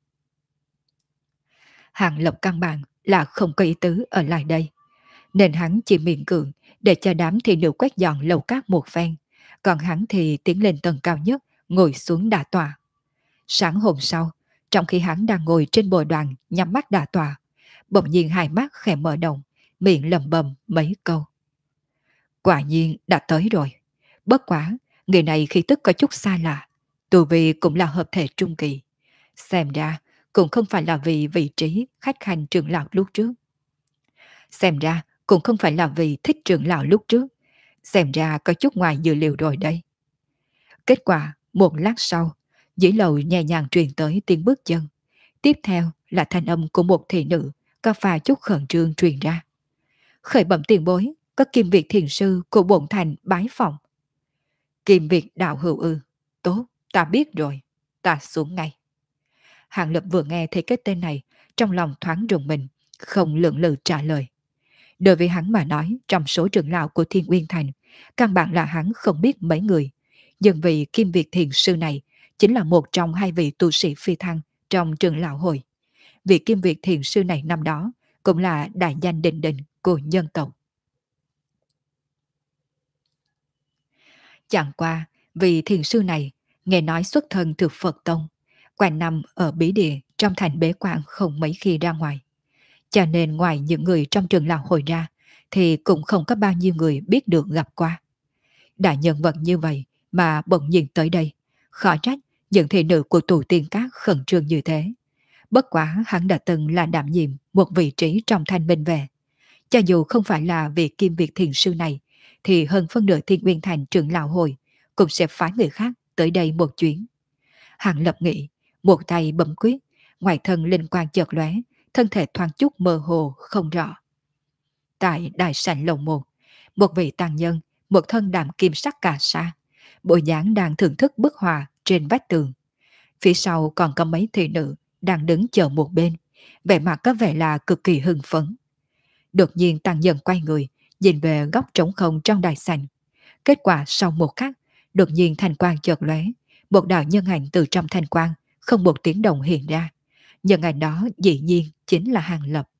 Hàng Lập căn bản là không có ý tứ ở lại đây, nên hắn chỉ miễn cưỡng để cho đám thị nữ quét dọn lầu cát một phen, còn hắn thì tiến lên tầng cao nhất, ngồi xuống đả tọa. Sáng hôm sau, trong khi hắn đang ngồi trên bồ đoàn nhắm mắt đả tọa, bỗng nhiên hai mắt khẽ mở động, miệng lẩm bẩm mấy câu. Quả nhiên đã tới rồi. Bất quá, người này khí tức có chút xa lạ, tu vi cũng là hợp thể trung kỳ. Xem ra, cũng không phải là vì vị trí khách khanh trưởng lão lúc trước. Xem ra, cũng không phải là vì thích trưởng lão lúc trước. Xem ra có chút ngoài dự liệu rồi đây. Kết quả, một lát sau, dưới lầu nhẹ nhàng truyền tới tiếng bước chân. Tiếp theo là thanh âm của một thị nữ, có pha chút khẩn trương truyền ra. Khởi bẩm tiền bối, có Kim Việt thiền sư của bổn thành bái phòng. Kim Việt đạo hữu ư? Tốt, ta biết rồi. Ta xuống ngay. Hàng Lập vừa nghe thấy cái tên này, trong lòng thoáng rùng mình, không lượng lự trả lời. Đối với hắn mà nói, trong số trưởng lão của Thiên Uyên Thành, căn bản là hắn không biết mấy người. Nhưng vì Kim Việt thiền sư này chính là một trong hai vị tu sĩ phi thăng trong trường lão hội. Vị Kim Việt thiền sư này năm đó cũng là đại danh đình đình của nhân tộc. Chẳng qua, vì thiền sư này nghe nói xuất thân từ Phật Tông, quanh năm ở bí địa trong thành bế quan không mấy khi ra ngoài. Cho nên ngoài những người trong trường lão hội ra, thì cũng không có bao nhiêu người biết được gặp qua. Đại nhân vật như vậy mà bỗng nhiên tới đây, khó trách những thị nữ của tù tiên các khẩn trương như thế. Bất quá hắn đã từng là đảm nhiệm một vị trí trong thanh minh về. Cho dù không phải là vị Kim Việt thiền sư này, thì hơn phân nửa Thiên Nguyên Thành trưởng lão hội cũng sẽ phái người khác tới đây một chuyến. Hàng Lập nghĩ, một tay bấm quyết, ngoài thân linh quang chợt lóe, thân thể thoáng chút mơ hồ không rõ. Tại đại sảnh lầu một vị tàng nhân, một thân đạm kim sắc cà sa, bộ dáng đang thưởng thức bức họa trên vách tường. Phía sau còn có mấy thị nữ đang đứng chờ một bên, vẻ mặt có vẻ là cực kỳ hưng phấn. Đột nhiên tăng nhân quay người, nhìn về góc trống không trong đại sảnh. Kết quả sau một khắc, đột nhiên thanh quang chợt lóe, một đạo nhân ảnh từ trong thanh quang, không một tiếng động hiện ra. Nhân ảnh đó dĩ nhiên chính là Hàng Lập.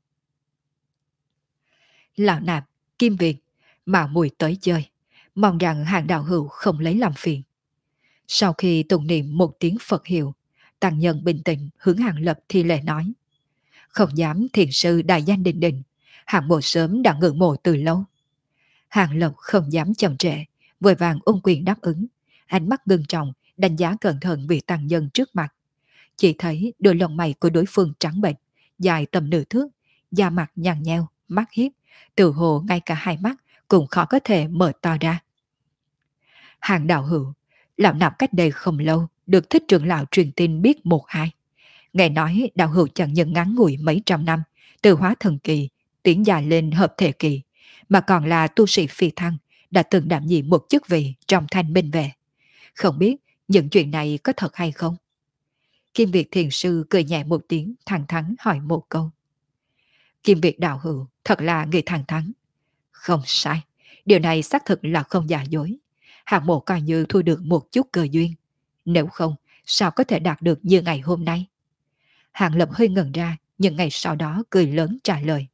Lão nạp, Kim Việt, mạo muội tới chơi, mong rằng Hàng đạo hữu không lấy làm phiền. Sau khi tụng niệm một tiếng Phật hiệu, tăng nhân bình tĩnh hướng Hàng Lập thi lễ nói: không dám thiền sư đại danh đình đình, hạng mộ sớm đã ngưỡng mộ từ lâu. Hàng Lập không dám chậm trễ, vội vàng ung quyền đáp ứng, ánh mắt ngưng trọng đánh giá cẩn thận vị tăng nhân trước mặt. Chỉ thấy đôi lông mày của đối phương trắng bệch, dài tầm nửa thước, da mặt nhăn nheo, mắt hiếp, tự hồ ngay cả hai mắt cũng khó có thể mở to ra. Hàng đạo hữu, lão nạp cách đây không lâu được thích trưởng lão truyền tin biết một hai. Nghe nói đạo hữu chẳng những ngắn ngủi mấy trăm năm, từ hóa thần kỳ, tiến dài lên hợp thể kỳ, mà còn là tu sĩ phi thăng, đã từng đảm nhiệm một chức vị trong thanh minh vệ. Không biết những chuyện này có thật hay không? Kim Việt thiền sư cười nhẹ một tiếng, thẳng thắn hỏi một câu. Kim Việt đạo hữu thật là người thẳng thắn. Không sai, điều này xác thực là không giả dối. Hạng mộ coi như thu được một chút cơ duyên. Nếu không, sao có thể đạt được như ngày hôm nay? Hàng Lập hơi ngẩn ra, nhưng ngày sau đó cười lớn trả lời.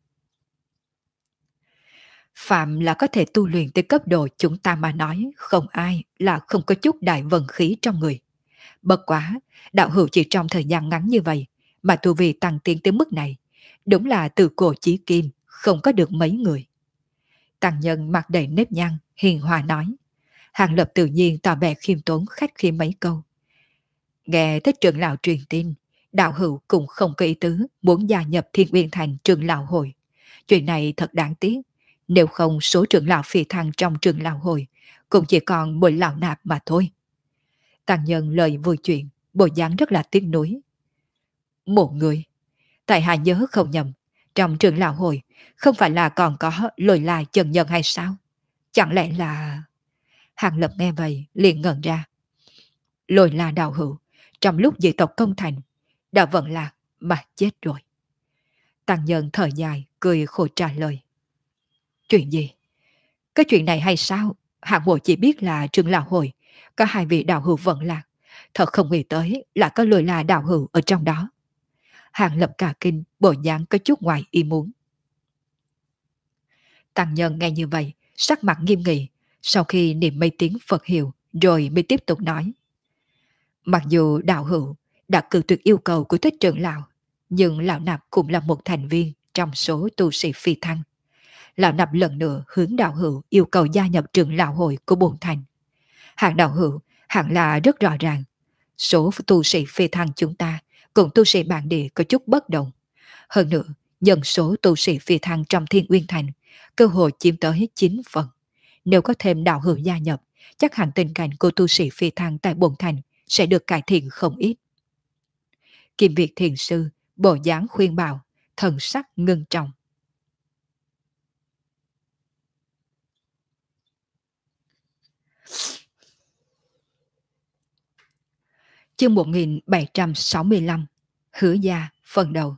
Phạm là có thể tu luyện tới cấp độ chúng ta mà nói, không ai là không có chút đại vận khí trong người. Bất quá, đạo hữu chỉ trong thời gian ngắn như vậy, mà tu vi tăng tiến tới mức này, đúng là từ cổ chí kim, không có được mấy người. Tăng nhân mặt đầy nếp nhăn, hiền hòa nói. Hàng Lập tự nhiên tỏ vẻ khiêm tốn khách khi mấy câu. Nghe thích trưởng lão truyền tin, đạo hữu cũng không có ý tứ muốn gia nhập Thiên Uyên Thành trường lão hội. Chuyện này thật đáng tiếc. Nếu không số trưởng lão phi thăng trong trường lão hội cũng chỉ còn một lão nạp mà thôi. Tăng nhân lời vui chuyện, bộ dáng rất là tiếc nuối. Một người, tại hạ nhớ không nhầm, trong trường lão hội không phải là còn có Lôi La chân nhân hay sao? Chẳng lẽ là... Hàng Lập nghe vậy liền ngẩn ra. Lôi La đạo hữu, trong lúc dị tộc công thành, đã vận lạc mà chết rồi. Tăng nhân thở dài, cười khổ trả lời. Chuyện gì? Cái chuyện này hay sao? Hạng bộ chỉ biết là trường lão hội, có hai vị đạo hữu vận lạc. Thật không nghĩ tới là có Lôi La đạo hữu ở trong đó. Hàng Lập cả kinh, bộ dáng có chút ngoài ý muốn. Tăng nhân nghe như vậy, sắc mặt nghiêm nghị, sau khi niệm mấy tiếng Phật hiệu, rồi mới tiếp tục nói. Mặc dù đạo hữu đã cự tuyệt yêu cầu của thích trưởng lão, nhưng lão nạp cũng là một thành viên trong số tu sĩ phi thăng. Lão nạp lần nữa hướng đạo hữu yêu cầu gia nhập trường lão hội của bổn thành. Hạng đạo hữu hẳn là rất rõ ràng, số tu sĩ phi thăng chúng ta cùng tu sĩ bản địa có chút bất đồng. Hơn nữa, nhân số tu sĩ phi thăng trong Thiên Uyên Thành cơ hội chiếm tới 9 phần. Nếu có thêm đạo hữu gia nhập, chắc hẳn tình cảnh của tu sĩ phi thăng tại bổn thành sẽ được cải thiện không ít. Kim Việt thiền sư bộ dáng khuyên bảo, thần sắc ngưng trọng. Chương 1765, Hứa gia phần đầu.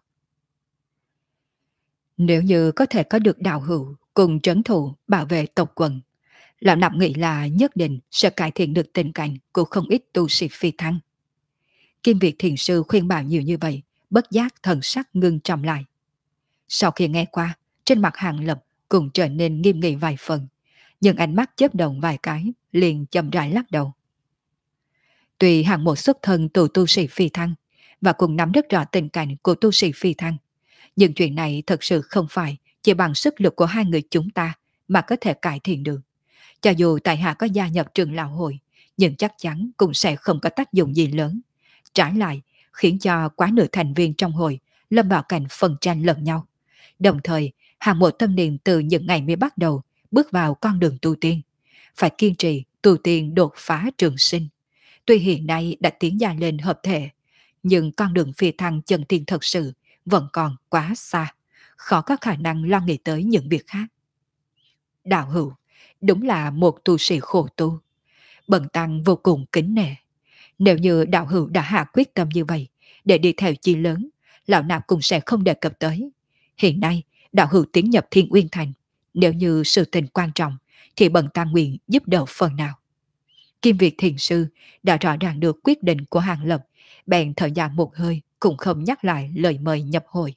Nếu như có thể có được đạo hữu cùng trấn thủ bảo vệ tộc quần, lão nạp nghĩ là nhất định sẽ cải thiện được tình cảnh của không ít tu sĩ phi thăng. Kim Việt thiền sư khuyên bảo nhiều như vậy, bất giác thần sắc ngưng trọng lại. Sau khi nghe qua, trên mặt Hàng Lập cũng trở nên nghiêm nghị vài phần, nhưng ánh mắt chớp động vài cái, liền chậm rãi lắc đầu. Tuy Hàng một xuất thân từ tu sĩ phi thăng, và cũng nắm rất rõ tình cảnh của tu sĩ phi thăng, nhưng chuyện này thật sự không phải chỉ bằng sức lực của hai người chúng ta mà có thể cải thiện được. Cho dù tại hạ có gia nhập trường lão hội, nhưng chắc chắn cũng sẽ không có tác dụng gì lớn. Trái lại, khiến cho quá nửa thành viên trong hội lâm vào cảnh phân tranh lẫn nhau. Đồng thời, Hàng một tâm niệm từ những ngày mới bắt đầu bước vào con đường tu tiên. Phải kiên trì tu tiên đột phá trường sinh. Tuy hiện nay đã tiến dài lên hợp thể, nhưng con đường phi thăng chân tiên thật sự vẫn còn quá xa, khó có khả năng lo nghĩ tới những việc khác. Đạo hữu, đúng là một tu sĩ khổ tu. Bần tăng vô cùng kính nể. Nếu như đạo hữu đã hạ quyết tâm như vậy, để đi theo chi lớn, lão nạp cũng sẽ không đề cập tới. Hiện nay, đạo hữu tiến nhập Thiên Uyên Thành, nếu như sự tình quan trọng, thì bần tăng nguyện giúp đỡ phần nào. Kim Việt Thiền Sư đã rõ ràng được quyết định của Hàng Lập, bèn thở dài một hơi, cũng không nhắc lại lời mời nhập hội.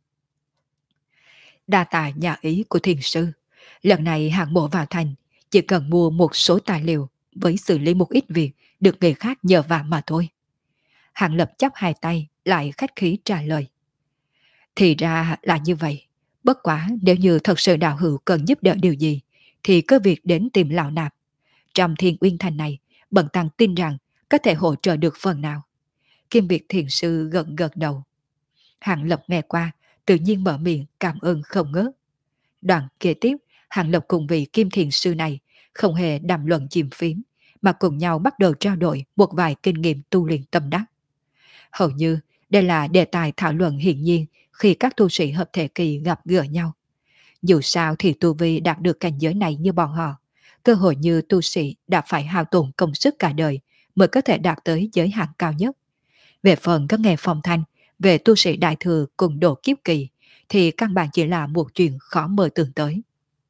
Đa tạ nhà ý của Thiền Sư. Lần này hạng mộ vào thành, chỉ cần mua một số tài liệu với xử lý một ít việc được người khác nhờ vả mà thôi. Hàng Lập chắp hai tay, lại khách khí trả lời. Thì ra là như vậy. Bất quá nếu như thật sự đạo hữu cần giúp đỡ điều gì, thì cứ việc đến tìm lão nạp. Trong Thiên Uyên Thành này, bần tăng tin rằng có thể hỗ trợ được phần nào. Kim Việt Thiền Sư gật gật đầu. Hàng Lập nghe qua, tự nhiên mở miệng cảm ơn không ngớt. Đoạn kế tiếp, Hàng Lập cùng vị Kim Thiền Sư này không hề đàm luận chìm phím, mà cùng nhau bắt đầu trao đổi một vài kinh nghiệm tu luyện tâm đắc. Hầu như đây là đề tài thảo luận hiển nhiên khi các tu sĩ hợp thể kỳ gặp gỡ nhau. Dù sao thì tu vi đạt được cảnh giới này như bọn họ, cơ hội như tu sĩ đã phải hao tổn công sức cả đời mới có thể đạt tới giới hạn cao nhất. Về phần các nghề phong thanh, về tu sĩ đại thừa cùng độ kiếp kỳ, thì căn bản chỉ là một chuyện khó mơ tưởng tới.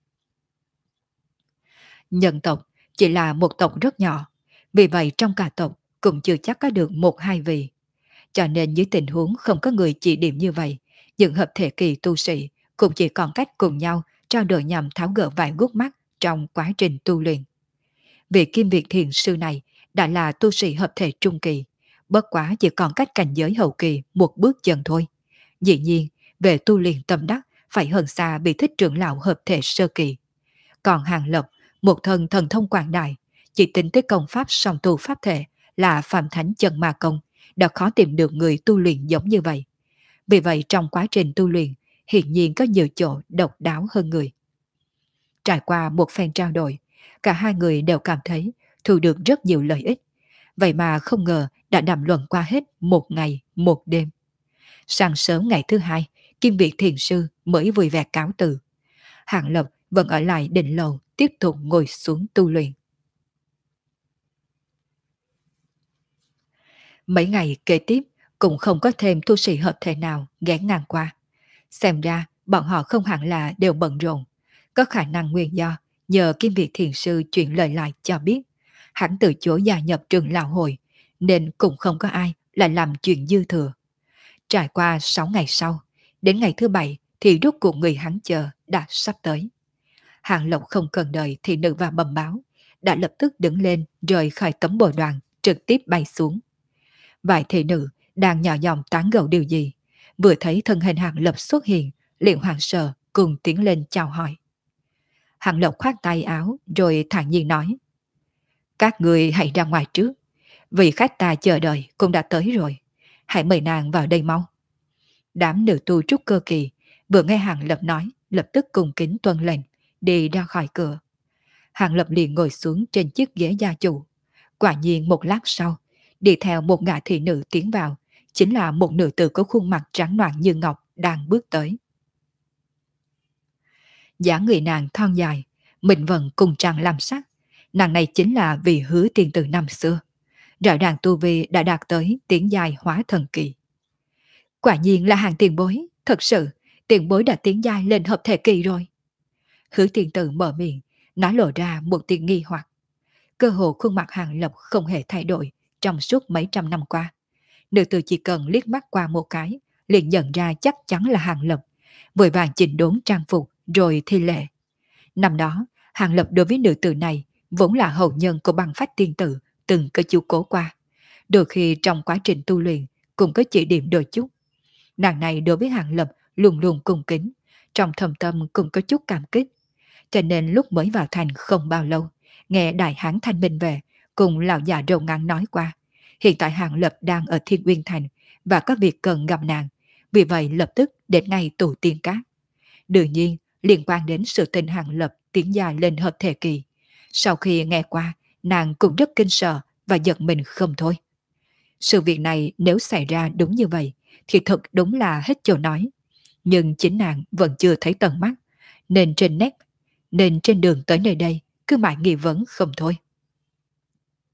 Nhân tộc chỉ là một tộc rất nhỏ, vì vậy trong cả tộc cũng chưa chắc có được một hai vị. Cho nên dưới tình huống không có người chỉ điểm như vậy, những hợp thể kỳ tu sĩ cũng chỉ còn cách cùng nhau trao đổi nhằm tháo gỡ vài gút mắt trong quá trình tu luyện. Vị Kim Việt Thiền Sư này đã là tu sĩ hợp thể trung kỳ, bất quá chỉ còn cách cảnh giới hậu kỳ một bước chân thôi. Dĩ nhiên, về tu luyện tâm đắc phải hơn xa bị thích trưởng lão hợp thể sơ kỳ. Còn Hàng Lập, một thân thần thông quảng đại, chỉ tính tới công pháp song tu pháp thể là Phạm Thánh Chân Ma Công, đã khó tìm được người tu luyện giống như vậy. Vì vậy trong quá trình tu luyện, hiển nhiên có nhiều chỗ độc đáo hơn người. Trải qua một phen trao đổi, cả hai người đều cảm thấy thu được rất nhiều lợi ích. Vậy mà không ngờ đã đàm luận qua hết một ngày, một đêm. Sáng sớm ngày thứ hai, Kim Việt Thiền Sư mới vui vẻ cáo từ. Hàng Lập vẫn ở lại đỉnh lầu tiếp tục ngồi xuống tu luyện. Mấy ngày kế tiếp cũng không có thêm tu sĩ hợp thể nào ghé ngang qua. Xem ra bọn họ không hẳn là đều bận rộn. Có khả năng nguyên do nhờ Kim Việt Thiền Sư chuyển lời lại cho biết. Hắn từ chối gia nhập trường lão hội nên cũng không có ai lại làm chuyện dư thừa. Trải qua 6 ngày sau, đến ngày thứ 7 thì rốt cuộc người hắn chờ đã sắp tới. Hàng Lộc không cần đợi thị nữ vào bẩm báo, đã lập tức đứng lên rời khỏi tấm bồ đoàn, trực tiếp bay xuống. Vài thị nữ đang nhỏ giọng tán gẫu điều gì, vừa thấy thân hình Hàng Lập xuất hiện, liền hoảng sợ cùng tiến lên chào hỏi. Hàng Lộc khoát tay áo rồi thản nhiên nói: các người hãy ra ngoài trước, vì khách ta chờ đợi cũng đã tới rồi, hãy mời nàng vào đây mau. Đám nữ tu trúc cơ kỳ vừa nghe Hàng Lập nói, lập tức cùng kính tuân lệnh, đi ra khỏi cửa. Hàng Lập liền ngồi xuống trên chiếc ghế gia chủ. Quả nhiên một lát sau, đi theo một gã thị nữ tiến vào, chính là một nữ tử có khuôn mặt trắng noãn như ngọc đang bước tới. Dáng người nàng thon dài, mình vẫn cùng trăng làm sắc. Nàng này chính là vị Hứa tiên tử năm xưa. Rõ ràng tu vi đã đạt tới tiến giai hóa thần kỳ. Quả nhiên là hàng tiền bối, thật sự, tiền bối đã tiến giai lên hợp thể kỳ rồi. Hứa tiên tử mở miệng, nói lộ ra một tiếng nghi hoặc. Cơ hồ khuôn mặt Hàng Lập không hề thay đổi trong suốt mấy trăm năm qua. Nữ tử chỉ cần liếc mắt qua một cái, liền nhận ra chắc chắn là Hàng Lập, vội vàng chỉnh đốn trang phục rồi thi lễ. Năm đó, Hàng Lập đối với nữ tử này vốn là hậu nhân của Băng Phách tiên tử từng có chiếu cố qua. Đôi khi trong quá trình tu luyện cũng có chỉ điểm đôi chút. Nàng này đối với Hàng Lập luôn luôn cung kính, trong thầm tâm cũng có chút cảm kích. Cho nên lúc mới vào thành không bao lâu, nghe Đại Hán Thanh Minh về, cùng lão già râu ngắn nói qua. Hiện tại Hàng Lập đang ở Thiên Uyên Thành và có việc cần gặp nàng, vì vậy lập tức đến ngay tù tiên cát. Đương nhiên, liên quan đến sự tình Hàng Lập tiến dài lên hợp thể kỳ. Sau khi nghe qua, nàng cũng rất kinh sợ và giật mình không thôi. Sự việc này nếu xảy ra đúng như vậy, thì thật đúng là hết chỗ nói. Nhưng chính nàng vẫn chưa thấy tận mắt, nên trên đường tới nơi đây cứ mãi nghi vấn không thôi.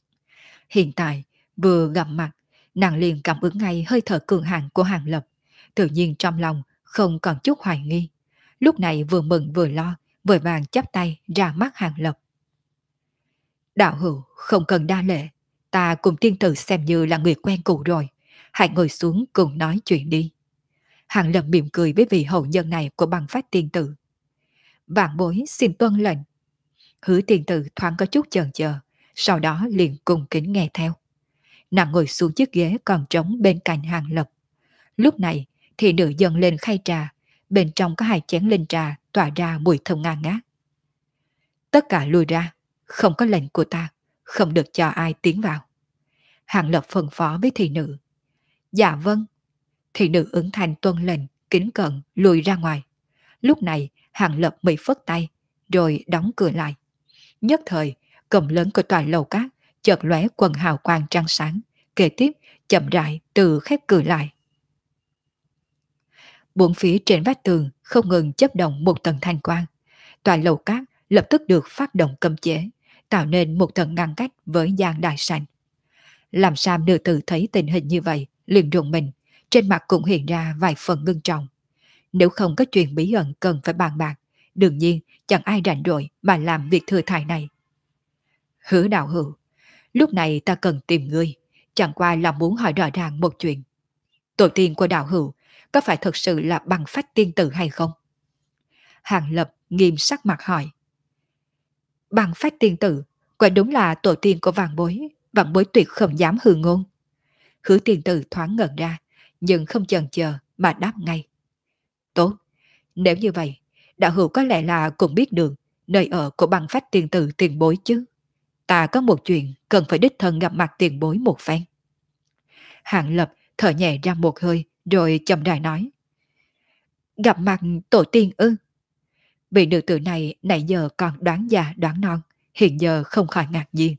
Hiện tại, vừa gặp mặt, nàng liền cảm ứng ngay hơi thở cường hãn của Hàng Lập. tự nhiên trong lòng không còn chút hoài nghi. Lúc này vừa mừng vừa lo, vội vàng chắp tay ra mắt Hàng Lập. Đạo hữu không cần đa lễ, ta cùng tiên tử xem như là người quen cũ rồi. Hãy ngồi xuống cùng nói chuyện đi. Hàng Lập mỉm cười với vị hậu nhân này của Băng Phách tiên tử. Vạn bối xin tuân lệnh. Hứa tiên tử thoáng có chút chần chờ, sau đó liền cùng kính nghe theo. Nàng ngồi xuống chiếc ghế còn trống bên cạnh Hàng Lập. Lúc này thì nữ dâng lên khay trà, bên trong có 2 chén linh trà tỏa ra mùi thơm ngát ngát. Tất cả lui ra, không có lệnh của ta, không được cho ai tiến vào. Hàng Lập phân phó với thị nữ. Dạ vâng. Thị nữ ứng thành tuân lệnh, kính cẩn lùi ra ngoài. Lúc này Hàng Lập mới phất tay, rồi đóng cửa lại. Nhất thời, cổng lớn của tòa lầu cát chợt lóe quần hào quang trăng sáng, kế tiếp chậm rãi từ khép cửa lại. Bốn phía trên vách tường không ngừng chớp động một tầng thanh quang. Tòa lầu cát lập tức được phát động cấm chế, tạo nên một tầng ngăn cách với Giang Đại Sảnh. Làm sao nữ tử thấy tình hình như vậy, liền rùng mình, trên mặt cũng hiện ra vài phần ngưng trọng. Nếu không có chuyện bí ẩn cần phải bàn bạc, đương nhiên chẳng ai rảnh rỗi mà làm việc thừa thải này. Hứa đạo hữu, lúc này ta cần tìm ngươi, chẳng qua là muốn hỏi rõ ràng một chuyện. Tổ tiên của đạo hữu có phải thật sự là Băng Phách tiên tử hay không? Hàng Lập nghiêm sắc mặt hỏi. Băng Phách tiên tử, quả đúng là tổ tiên của vạn bối tuyệt không dám hư ngôn. Hứa tiên tử thoáng ngẩn ra, nhưng không chần chờ mà đáp ngay. Tốt, nếu như vậy, đạo hữu có lẽ là cũng biết được nơi ở của Băng Phách tiên tử tiền bối chứ. Ta có một chuyện cần phải đích thân gặp mặt tiền bối một phen. Hàng Lập thở nhẹ ra một hơi rồi chậm rãi nói. Gặp mặt tổ tiên ư? Vị nữ tử này nãy giờ còn đoán già đoán non, hiện giờ không khỏi ngạc nhiên.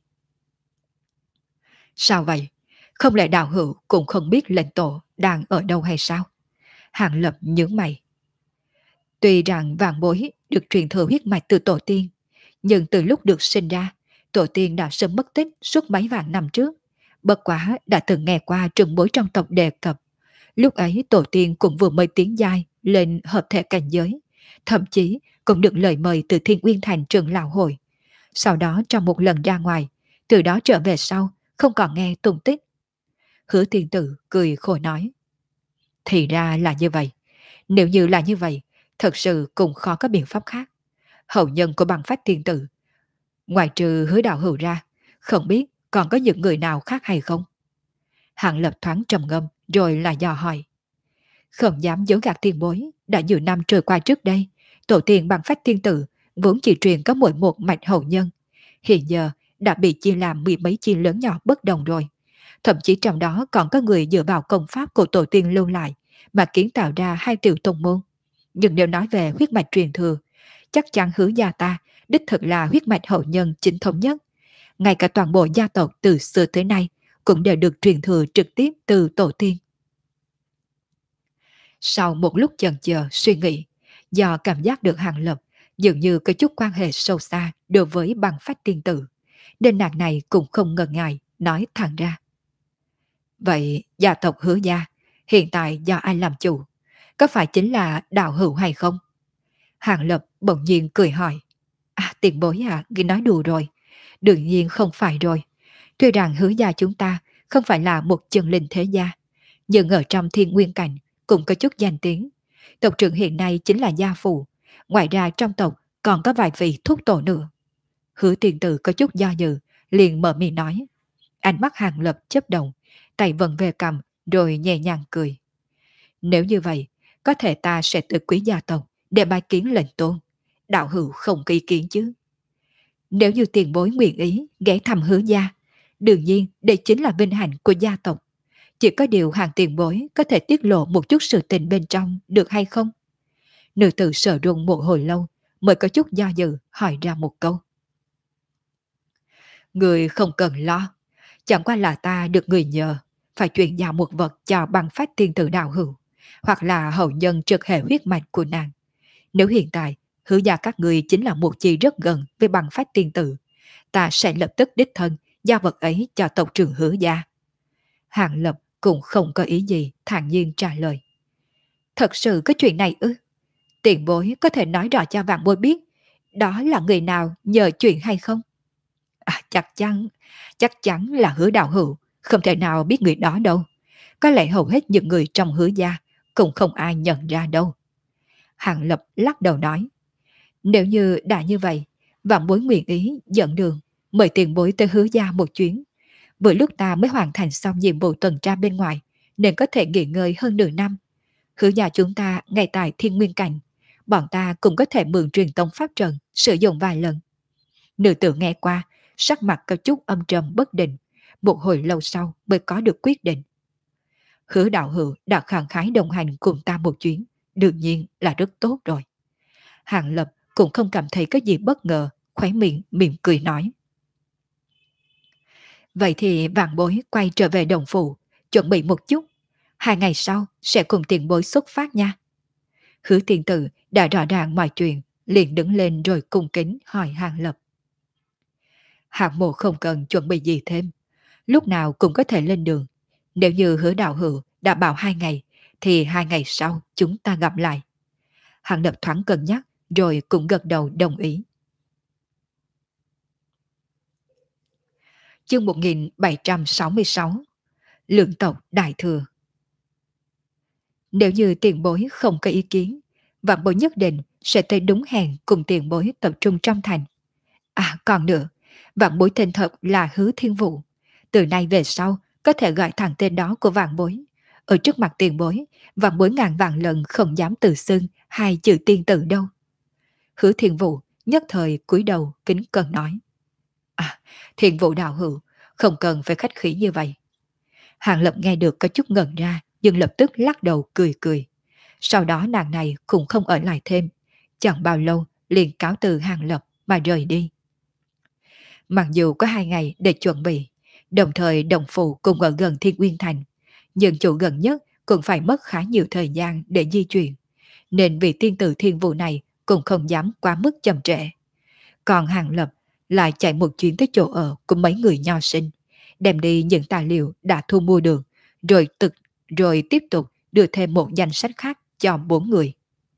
Sao vậy? Không lẽ đạo hữu cũng không biết lệnh tổ đang ở đâu hay sao? Hàng Lập nhướng mày. Tuy rằng vạn bối được truyền thừa huyết mạch từ tổ tiên, nhưng từ lúc được sinh ra, tổ tiên đã sớm mất tích suốt mấy vạn năm trước. Bất quá đã từng nghe qua trưởng bối trong tộc đề cập. Lúc ấy tổ tiên cũng vừa mới tiến giai lên hợp thể cảnh giới, thậm chí cũng được lời mời từ Thiên Uyên Thành trường lão hội. Sau đó trong một lần ra ngoài, từ đó trở về sau, không còn nghe tung tích. Hứa tiên tử cười khổ nói. Thì ra là như vậy. Nếu như là như vậy, thật sự cũng khó có biện pháp khác. Hậu nhân của Băng Phách tiên tử, ngoài trừ Hứa đạo hữu ra, không biết còn có những người nào khác hay không? Hạng Lập thoáng trầm ngâm rồi là dò hỏi. Không dám giấu gạt tiền bối, đã nhiều năm trôi qua trước đây, tổ tiên Băng Phách tiên tử vốn chỉ truyền có mỗi một mạch hậu nhân. Hiện giờ đã bị chia làm 10 mấy chi lớn nhỏ bất đồng rồi. Thậm chí trong đó còn có người dựa vào công pháp của tổ tiên lưu lại mà kiến tạo ra 2 tiểu tông môn. Nhưng nếu nói về huyết mạch truyền thừa, chắc chắn Hứa gia ta đích thực là huyết mạch hậu nhân chính thống nhất. Ngay cả toàn bộ gia tộc từ xưa tới nay cũng đều được truyền thừa trực tiếp từ tổ tiên. Sau một lúc chần chờ suy nghĩ, do cảm giác được Hàng Lập dường như có chút quan hệ sâu xa đối với Băng Phách tiên tử, nên nàng này cũng không ngần ngại nói thẳng ra. Vậy gia tộc Hứa gia hiện tại do ai làm chủ? Có phải chính là đạo hữu hay không? Hàng Lập bỗng nhiên cười hỏi. À, tiền bối à, ngươi nói đùa rồi. Đương nhiên không phải rồi. Tuy rằng Hứa gia chúng ta không phải là một chân linh thế gia, nhưng ở trong Thiên Nguyên Cảnh cũng có chút danh tiếng. Tộc trưởng hiện nay chính là gia phụ. Ngoài ra trong tộc còn có vài vị thúc tổ nữa. Hứa tiền tử có chút do dự, liền mở miệng nói. Ánh mắt Hàng Lập chớp động, tay vần về cầm rồi nhẹ nhàng cười. Nếu như vậy, có thể ta sẽ tới quý gia tộc để bái kiến lệnh tôn. Đạo hữu không có ý kiến chứ? Nếu như tiền bối nguyện ý ghé thăm Hứa gia, đương nhiên đây chính là vinh hạnh của gia tộc. Chỉ có điều hàng tiền bối có thể tiết lộ một chút sự tình bên trong được hay không? Nữ tử sợ run một hồi lâu mới có chút do dự hỏi ra một câu. Người không cần lo, chẳng qua là ta được người nhờ phải chuyển giao một vật cho Băng Phách tiên tử đạo hữu, hoặc là hậu nhân trực hệ huyết mạch của nàng. Nếu hiện tại Hứa gia các người chính là một chi rất gần với Băng Phách tiên tử, ta sẽ lập tức đích thân giao vật ấy cho tộc trưởng Hứa gia. Hàng Lập cũng không có ý gì, thản nhiên trả lời. Thật sự có chuyện này ư? Tiền bối có thể nói rõ cho vạn bối biết đó là người nào nhờ chuyện hay không? À, chắc chắn là Hứa Đạo Hữu, không thể nào biết người đó đâu. Có lẽ hầu hết những người trong Hứa gia cũng không ai nhận ra đâu. Hàng Lập lắc đầu nói, nếu như đã như vậy, vạn bối nguyện ý dẫn đường, mời tiền bối tới Hứa gia một chuyến. Vừa lúc ta mới hoàn thành xong nhiệm vụ tuần tra bên ngoài, nên có thể nghỉ ngơi hơn nửa năm. Hứa gia chúng ta ngay tại Thiên Nguyên Cảnh, bọn ta cũng có thể mượn truyền tống pháp trận sử dụng vài lần. Nữ tử nghe qua, sắc mặt có chút âm trầm bất định, một hồi lâu sau mới có được quyết định. Hứa đạo hữu đã khẳng khái đồng hành cùng ta một chuyến, đương nhiên là rất tốt rồi. Hàng Lập cũng không cảm thấy có gì bất ngờ, khóe miệng mỉm cười nói. Vậy thì vạn bối quay trở về đồng phụ, chuẩn bị một chút. 2 ngày sau sẽ cùng tiền bối xuất phát nha. Hứa tiên tử đã rõ ràng mọi chuyện, liền đứng lên rồi cung kính hỏi Hàng Lập. Hạng mộ không cần chuẩn bị gì thêm, lúc nào cũng có thể lên đường. Nếu như Hứa đạo hữu đã bảo 2 ngày, thì 2 ngày sau chúng ta gặp lại. Hàng Lập thoáng cân nhắc, rồi cũng gật đầu đồng ý. Chương 1766, Lượng tộc Đại Thừa. Nếu như tiền bối không có ý kiến, vạn bối nhất định sẽ tới đúng hẹn cùng tiền bối tập trung trong thành. À còn nữa, vạn bối tên thật là Hứa Thiên Vũ. Từ nay về sau có thể gọi thẳng tên đó của vạn bối. Ở trước mặt tiền bối, vạn bối ngàn vạn lần không dám tự xưng hai chữ tiên tử đâu. Hứa Thiên Vũ nhất thời cúi đầu kính cẩn nói. À, Thiên Vũ đạo hữu, không cần phải khách khí như vậy. Hàng Lập nghe được có chút ngẩn ra, nhưng lập tức lắc đầu cười cười. Sau đó nàng này cũng không ở lại thêm. Chẳng bao lâu liền cáo từ Hàng Lập mà rời đi. Mặc dù có 2 ngày để chuẩn bị, đồng thời đồng phụ cùng ở gần Thiên Uyên Thành, nhưng chỗ gần nhất cũng phải mất khá nhiều thời gian để di chuyển, nên vị tiên tử Thiên Vũ này cũng không dám quá mức chậm trễ. Còn Hàng Lập lại chạy một chuyến tới chỗ ở của mấy người nho sinh, đem đi những tài liệu đã thu mua được, rồi tiếp tục đưa thêm một danh sách khác cho 4 người.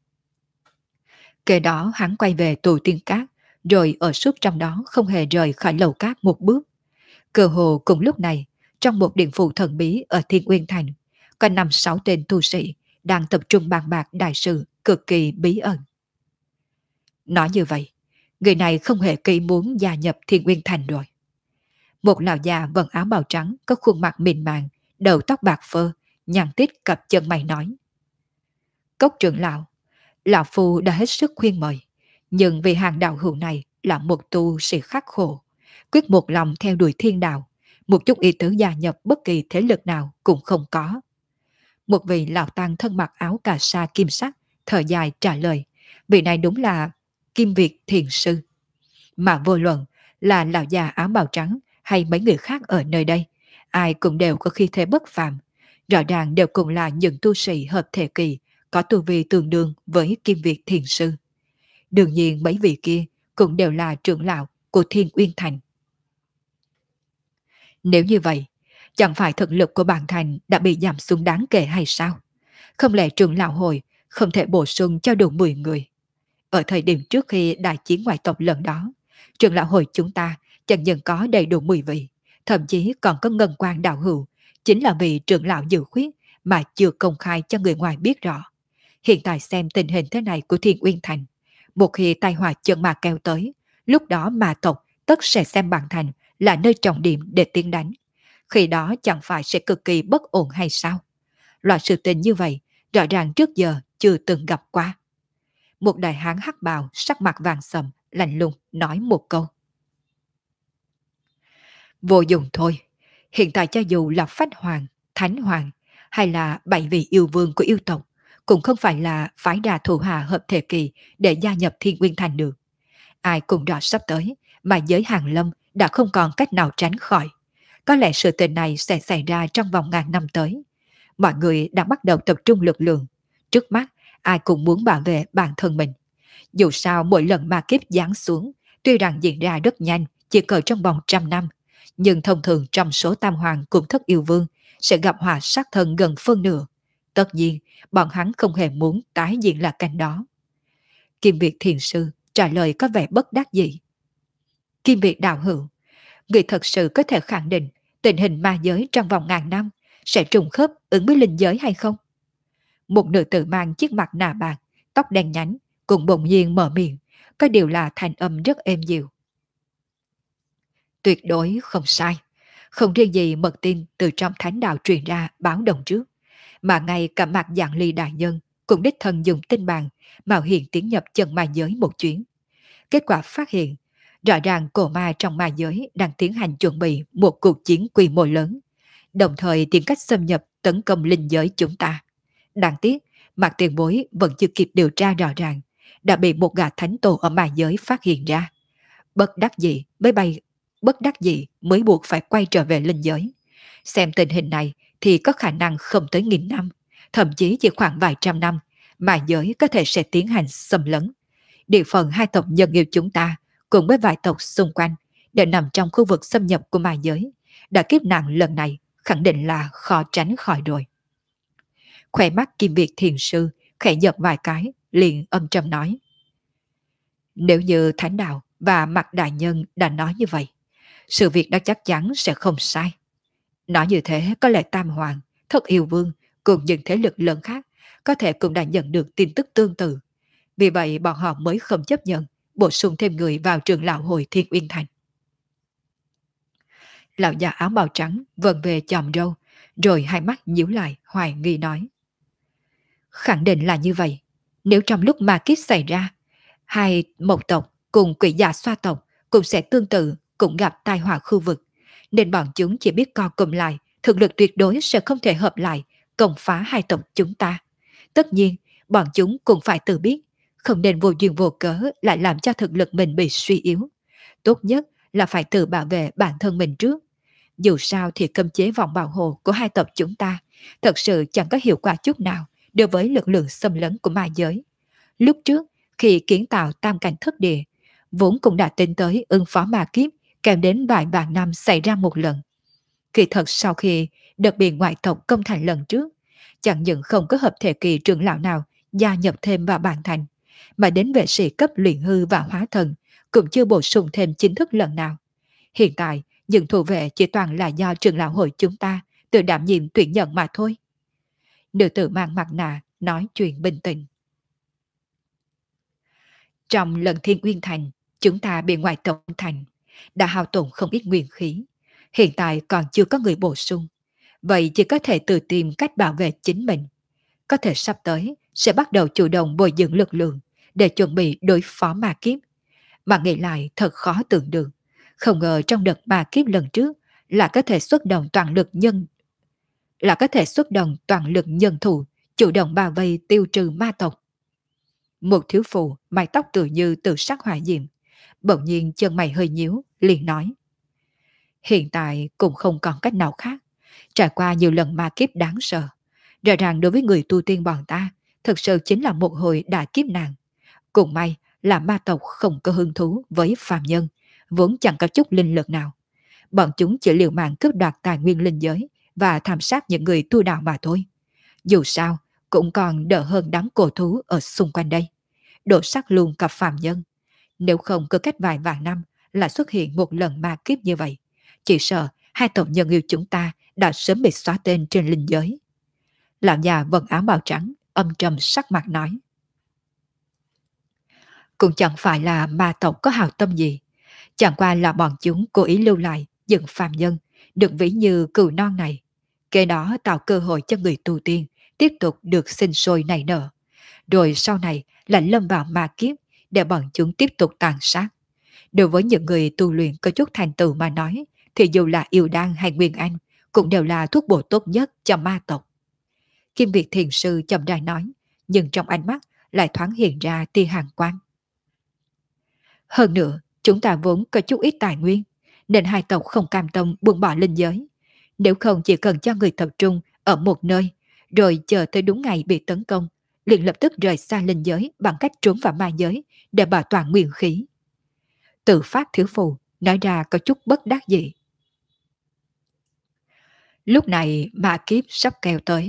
Kể đó hắn quay về tù tiên cát, rồi ở suốt trong đó không hề rời khỏi lầu cát một bước. Cơ hồ cùng lúc này, trong một điện phủ thần bí ở Thiên Uyên Thành, có 5-6 tên tu sĩ đang tập trung bàn bạc đại sự cực kỳ bí ẩn. Nói như vậy, người này không hề kỳ muốn gia nhập Thiên Uyên Thành rồi. Một lão già vận áo bào trắng có khuôn mặt mịn màng, đầu tóc bạc phơ, nhăn tít cặp chân mày nói. Cốc trưởng lão phu đã hết sức khuyên mời, nhưng vì hàng đạo hữu này là một tu sĩ khắc khổ, quyết một lòng theo đuổi thiên đạo, một chút ý tứ gia nhập bất kỳ thế lực nào cũng không có. Một vị lão tăng thân mặc áo cà sa kim sắc, thở dài trả lời, vị này đúng là Kim Việt Thiền Sư. Mà vô luận là lão già áo bào trắng hay mấy người khác ở nơi đây, ai cũng đều có khí thế bất phàm, rõ ràng đều cùng là những tu sĩ hợp thể kỳ, có tu vi tương đương với Kim Việt Thiền Sư. Đương nhiên mấy vị kia cũng đều là trưởng lão của Thiên Uyên Thành. Nếu như vậy, chẳng phải thực lực của bản thành đã bị giảm xuống đáng kể hay sao? Không lẽ trưởng lão hội không thể bổ sung cho đủ 10 người? Ở thời điểm trước khi đại chiến ngoại tộc lần đó, trưởng lão hội chúng ta chẳng những có đầy đủ 10 vị, thậm chí còn có ngân quan đạo hữu, chính là vị trưởng lão dự khuyết mà chưa công khai cho người ngoài biết rõ. Hiện tại xem tình hình thế này của Thiên Uyên Thành, một khi tai họa chân mà kéo tới, lúc đó mà tộc tất sẽ xem bản thành là nơi trọng điểm để tiến đánh. Khi đó chẳng phải sẽ cực kỳ bất ổn hay sao? Loại sự tình như vậy, rõ ràng trước giờ chưa từng gặp qua. Một đại hán hắc bào sắc mặt vàng sầm, lạnh lùng nói một câu. Vô dụng thôi, hiện tại cho dù là Phách Hoàng, Thánh Hoàng hay là 7 vị yêu vương của yêu tộc, cũng không phải là phái đà thủ hạ hợp thể kỳ để gia nhập Thiên Nguyên Thành được. Ai cũng rõ sắp tới, mà giới Hàng Lâm đã không còn cách nào tránh khỏi. Có lẽ sự tình này sẽ xảy ra trong vòng ngàn năm tới. Mọi người đã bắt đầu tập trung lực lượng. Trước mắt, ai cũng muốn bảo vệ bản thân mình. Dù sao mỗi lần ma kiếp giáng xuống, tuy rằng diễn ra rất nhanh, chỉ cỡ trong vòng 100 năm, nhưng thông thường trong số tam hoàng cùng thất yêu vương sẽ gặp họa sát thân gần phân nửa. Tất nhiên, bọn hắn không hề muốn tái diễn là cảnh đó. Kim Việt Thiền Sư trả lời có vẻ bất đắc dĩ. Kim Việt đạo hữu, người thật sự có thể khẳng định tình hình ma giới trong vòng ngàn năm sẽ trùng khớp ứng với linh giới hay không? Một nữ tử mang chiếc mặt nạ bạc, tóc đen nhánh, cùng bỗng nhiên mở miệng, có điều là thanh âm rất êm dịu. Tuyệt đối không sai. Không riêng gì mật tin từ trong thánh đạo truyền ra báo động trước, mà ngay cả mặt dạng ly đại nhân cũng đích thân dùng tinh bàn mạo hiểm tiến nhập chân ma giới một chuyến. Kết quả phát hiện, rõ ràng cổ ma trong ma giới đang tiến hành chuẩn bị một cuộc chiến quy mô lớn, đồng thời tìm cách xâm nhập tấn công linh giới chúng ta. Đáng tiếc, mặt tiền bối vẫn chưa kịp điều tra rõ ràng, đã bị một gã thánh tổ ở ma giới phát hiện ra. Bất đắc dĩ mới bay, bất đắc dĩ mới buộc phải quay trở về linh giới. Xem tình hình này thì có khả năng không tới 1000 năm, thậm chí chỉ khoảng vài trăm năm, ma giới có thể sẽ tiến hành xâm lấn. Địa phận hai tộc nhân yêu chúng ta cùng với vài tộc xung quanh đều nằm trong khu vực xâm nhập của ma giới. Đã kiếp nạn lần này khẳng định là khó tránh khỏi rồi. Khỏe mắt Kim Việt Thiền Sư khẽ giật vài cái, liền âm trầm nói. Nếu như Thánh Đạo và Mạc Đại Nhân đã nói như vậy, sự việc đó chắc chắn sẽ không sai. Nói như thế có lẽ Tam Hoàng, Thất Yêu Vương cùng những thế lực lớn khác có thể cũng đã nhận được tin tức tương tự. Vì vậy bọn họ mới không chấp nhận bổ sung thêm người vào trường lão hội Thiên Uyên Thành. Lão già áo bào trắng vần về chòm râu, rồi hai mắt nhíu lại hoài nghi nói. Khẳng định là như vậy. Nếu trong lúc ma kiếp xảy ra, hai mộc tộc cùng quỷ già xoa tộc cũng sẽ tương tự cũng gặp tai họa khu vực, nên bọn chúng chỉ biết co cụm lại, thực lực tuyệt đối sẽ không thể hợp lại công phá hai tộc chúng ta. Tất nhiên, bọn chúng cũng phải tự biết, không nên vô duyên vô cớ lại làm cho thực lực mình bị suy yếu. Tốt nhất là phải tự bảo vệ bản thân mình trước. Dù sao thì cấm chế vòng bảo hộ của hai tộc chúng ta thật sự chẳng có hiệu quả chút nào đối với lực lượng xâm lấn của ma giới. Lúc trước, khi kiến tạo tam cảnh thất địa, vốn cũng đã tính tới ứng phó ma kiếp kèm đến vài vạn năm xảy ra một lần. Kỳ thật sau khi đợt bị ngoại tộc công thành lần trước, chẳng những không có hợp thể kỳ trưởng lão nào gia nhập thêm vào bản thành, mà đến vệ sĩ cấp luyện hư và hóa thần cũng chưa bổ sung thêm chính thức lần nào. Hiện tại, những thủ vệ chỉ toàn là do trưởng lão hội chúng ta tự đảm nhiệm tuyển nhận mà thôi. Nữ tử mang mặt nạ nói chuyện bình tĩnh. Trong lần Thiên Uyên Thành, chúng ta bị ngoại tộc thành, đã hao tổn không ít nguyên khí. Hiện tại còn chưa có người bổ sung. Vậy chỉ có thể tự tìm cách bảo vệ chính mình. Có thể sắp tới sẽ bắt đầu chủ động bồi dưỡng lực lượng để chuẩn bị đối phó ma kiếp. Mà nghĩ lại thật khó tưởng được. Không ngờ trong đợt ma kiếp lần trước là có thể xuất động toàn lực nhân thủ, chủ động bao vây tiêu trừ ma tộc. Một thiếu phụ mái tóc tự như từ sắc hỏa diệm, bỗng nhiên chân mày hơi nhíu, liền nói. Hiện tại cũng không còn cách nào khác. Trải qua nhiều lần ma kiếp đáng sợ, rõ ràng đối với người tu tiên bọn ta, thực sự chính là một hồi đại kiếp nạn. Cũng may là ma tộc không có hứng thú với phàm nhân, vốn chẳng có chút linh lực nào. Bọn chúng chỉ liều mạng cướp đoạt tài nguyên linh giới và thảm sát những người tu đạo mà thôi. Dù sao, cũng còn đỡ hơn đám cổ thú ở xung quanh đây. Đổ sắc luôn cả phàm nhân. Nếu không cứ cách vài vạn năm là xuất hiện một lần ma kiếp như vậy, chỉ sợ hai tộc nhân yêu chúng ta đã sớm bị xóa tên trên linh giới. Lão già vần áo bào trắng, âm trầm sắc mặt nói. Cũng chẳng phải là ma tộc có hào tâm gì, chẳng qua là bọn chúng cố ý lưu lại những phàm nhân được ví như cừu non này, kế đó tạo cơ hội cho người tu tiên tiếp tục được sinh sôi nảy nở, rồi sau này lại lâm vào ma kiếp để bọn chúng tiếp tục tàn sát. Đối với những người tu luyện có chút thành tựu mà nói, thì dù là yêu đan hay nguyên anh cũng đều là thuốc bổ tốt nhất cho ma tộc. Kim Việt Thiền Sư chậm rãi nói, nhưng trong ánh mắt lại thoáng hiện ra tia hàn quang. Hơn nữa, chúng ta vốn có chút ít tài nguyên, nên hai tộc không cam tâm buông bỏ linh giới. Nếu không chỉ cần cho người tập trung ở một nơi, rồi chờ tới đúng ngày bị tấn công, liền lập tức rời xa linh giới bằng cách trốn vào ma giới để bảo toàn nguyên khí. Tự phát thiếu phù nói ra có chút bất đắc dĩ. Lúc này ma kiếp sắp kéo tới,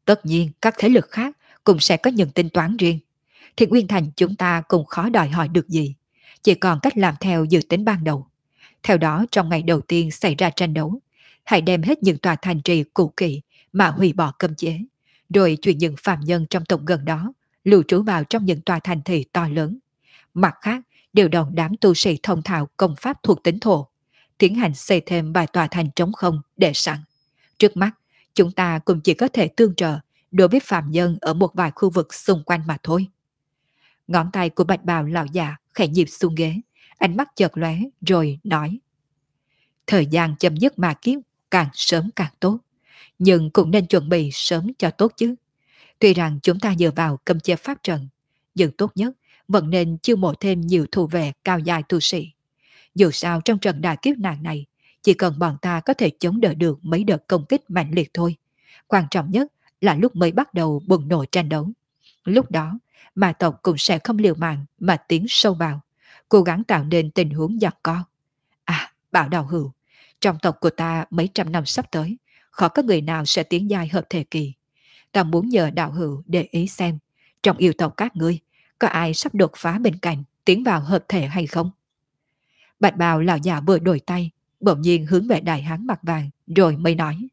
Tất nhiên các thế lực khác cũng sẽ có những tính toán riêng. Thì Nguyên Thành chúng ta cũng khó đòi hỏi được gì. Chỉ còn cách làm theo dự tính ban đầu. Theo đó trong ngày đầu tiên xảy ra tranh đấu, hãy đem hết những tòa thành trì cũ kỹ mà hủy bỏ cấm chế, rồi chuyển những phạm nhân trong tộc gần đó lưu trú vào trong những tòa thành thị to lớn. Mặt khác, điều động đám tu sĩ thông thạo công pháp thuộc tính thổ, tiến hành xây thêm vài tòa thành trống không để sẵn. Trước mắt, chúng ta cũng chỉ có thể tương trợ đối với phạm nhân ở một vài khu vực xung quanh mà thôi. Ngón tay của bạch bào lão già khẽ nhịp xuống ghế, ánh mắt chợt lóe rồi nói: thời gian chấm dứt ma kiếp càng sớm càng tốt, nhưng cũng nên chuẩn bị sớm cho tốt chứ. Tuy rằng chúng ta dựa vào cấm chế pháp trận, nhưng tốt nhất vẫn nên chiêu mộ thêm nhiều thủ vệ cao dài tu sĩ. Dù sao trong trận đại kiếp nạn này, chỉ cần bọn ta có thể chống đỡ được mấy đợt công kích mạnh liệt thôi. Quan trọng nhất là lúc mới bắt đầu bùng nổ tranh đấu. Lúc đó, ma tộc cũng sẽ không liều mạng mà tiến sâu vào, cố gắng tạo nên tình huống giằng co. À, Bảo Đạo Hữu, trong tộc của ta mấy trăm năm sắp tới, khó có người nào sẽ tiến giai hợp thể kỳ. Ta muốn nhờ đạo hữu để ý xem, trong yêu tộc các ngươi, có ai sắp đột phá bên cạnh tiến vào hợp thể hay không? Bạch bào lão già vừa đổi tay, bỗng nhiên hướng về đại hán mặt vàng, rồi mới nói: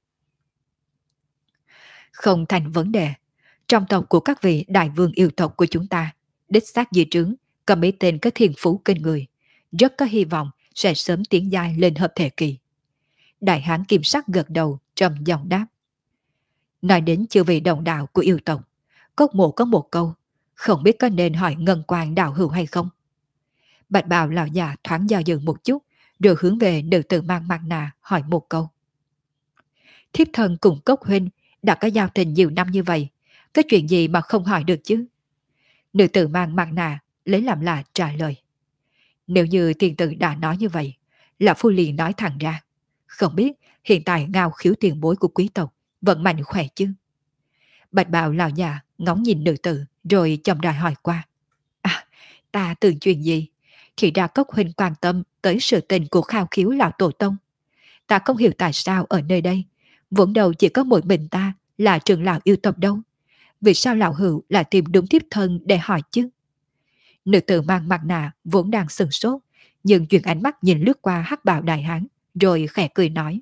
không thành vấn đề. Trong tộc của các vị đại vương yêu tộc của chúng ta, đích xác di trướng, có mấy tên có thiên phú kinh người, rất có hy vọng sẽ sớm tiến giai lên hợp thể kỳ. Đại hán kim sắc gật đầu, trầm giọng đáp. Nói đến chư vị đồng đạo của yêu tộc, Cốc Mộ có một câu, không biết có nên hỏi Ngân Quang đạo hữu hay không? Bạch bào lão già thoáng do dự một chút, rồi hướng về nữ tử mang mặt nạ hỏi một câu. Thiếp thân cùng Cốc huynh đã có giao tình nhiều năm như vậy, có chuyện gì mà không hỏi được chứ? Nữ tử mang mặt nạ lấy làm lạ trả lời. Nếu như tiền tử đã nói như vậy, lão phu liền nói thẳng ra. Không biết hiện tại ngao khiếu tiền bối của quý tộc vẫn mạnh khỏe chứ? Bạch bào lão già ngóng nhìn nữ tử rồi chậm rãi hỏi qua. À, ta tưởng chuyện gì? Thì ra Cốc huynh quan tâm tới sự tình của khao khiếu lão tổ tông. Ta không hiểu tại sao ở nơi đây, vốn đầu chỉ có mỗi mình ta là trưởng lão yêu tộc đâu. Vì sao lão hữu lại tìm đúng thiếp thân để hỏi chứ? Nữ tử mang mặt nạ vốn đang sừng sốt, nhưng chuyển ánh mắt nhìn lướt qua hắc bào đại hán, rồi khẽ cười nói.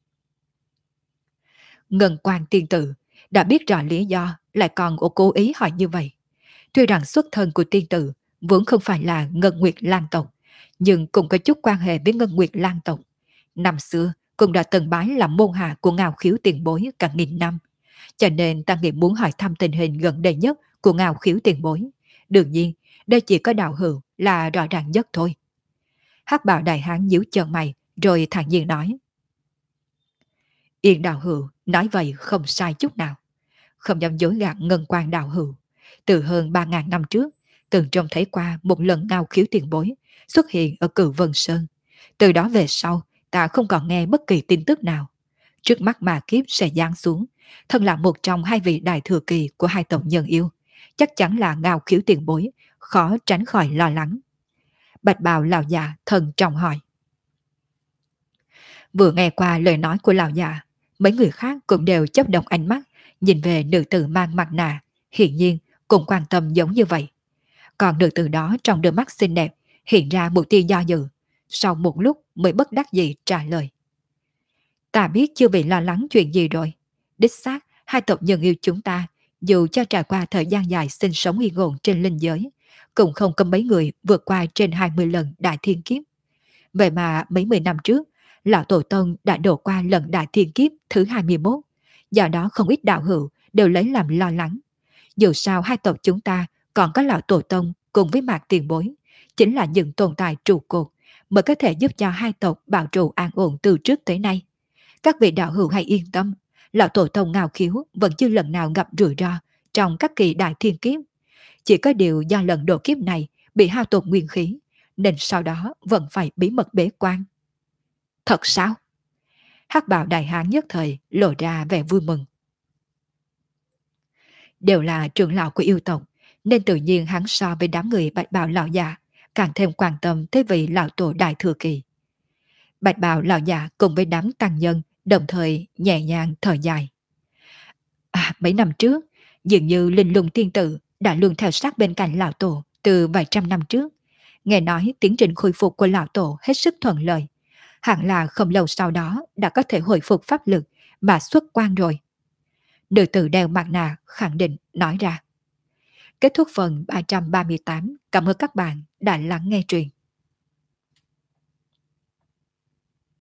Ngân Quan tiên tử đã biết rõ lý do lại còn cố ý hỏi như vậy. Tuy rằng xuất thân của tiên tử vốn không phải là Ngân Nguyệt Lan tộc, nhưng cũng có chút quan hệ với Ngân Nguyệt Lan tộc. Năm xưa cũng đã từng bái làm môn hạ của Ngao Khiếu tiền bối cả nghìn năm. Cho nên ta nghĩ muốn hỏi thăm tình hình gần đây nhất của Ngao Khiếu tiền bối. Đương nhiên, đây chỉ có đạo hữu là rõ ràng nhất thôi. Hắc bào đại hán nhíu chân mày, rồi thản nhiên nói. Yên đạo hữu nói vậy không sai chút nào. Không dám dối gạt Ngân Quan đạo hữu. Từ hơn 3.000 năm trước, từng trông thấy qua một lần Ngao Khiếu tiền bối xuất hiện ở Cửu Vân Sơn. Từ đó về sau, ta không còn nghe bất kỳ tin tức nào. Trước mắt mà kiếp sẽ giáng xuống, thân là một trong hai vị đại thừa kỳ của hai tộc nhân yêu, chắc chắn là Ngao Khiếu tiền bối, khó tránh khỏi lo lắng. Bạch bào lão già thần trọng hỏi. Vừa nghe qua lời nói của lão già, mấy người khác cũng đều chớp động ánh mắt, nhìn về nữ tử mang mặt nạ, hiển nhiên cũng quan tâm giống như vậy. Còn nữ tử đó trong đôi mắt xinh đẹp hiện ra một tia do dự, sau một lúc mới bất đắc dĩ trả lời. Ta biết chưa bị lo lắng chuyện gì rồi. Đích xác, hai tộc nhân yêu chúng ta, dù cho trải qua thời gian dài sinh sống yên ổn trên linh giới, cũng không có mấy người vượt qua trên 20 lần đại thiên kiếp. Vậy mà mấy mươi năm trước, lão tổ tông đã đổ qua lần đại thiên kiếp thứ 21, do đó không ít đạo hữu đều lấy làm lo lắng. Dù sao hai tộc chúng ta còn có lão tổ tông cùng với mạc tiền bối, chính là những tồn tại trụ cột mới có thể giúp cho hai tộc bảo trụ an ổn từ trước tới nay. Các vị đạo hữu hãy yên tâm, lão tổ tông Ngao Khiếu vẫn chưa lần nào gặp rủi ro trong các kỳ đại thiên kiếp. Chỉ có điều do lần độ kiếp này bị hao tổn nguyên khí, nên sau đó vẫn phải bí mật bế quan. Thật sao? Hắc bào đại hán nhất thời lộ ra vẻ vui mừng. Đều là trưởng lão của yêu tộc, nên tự nhiên hắn so với đám người bạch bào lão già càng thêm quan tâm tới vị lão tổ đại thừa kỳ. Bạch bào lão già cùng với đám tăng nhân đồng thời nhẹ nhàng thở dài. Mấy năm trước, dường như Linh Lung Tiên Tử đã luôn theo sát bên cạnh lão tổ từ vài trăm năm trước. Nghe nói tiến trình khôi phục của lão tổ hết sức thuận lợi. Hẳn là không lâu sau đó đã có thể hồi phục pháp lực mà xuất quan rồi. Nữ tử đeo mặt nạ khẳng định nói ra. Kết thúc phần 338. Cảm ơn các bạn đã lắng nghe truyện.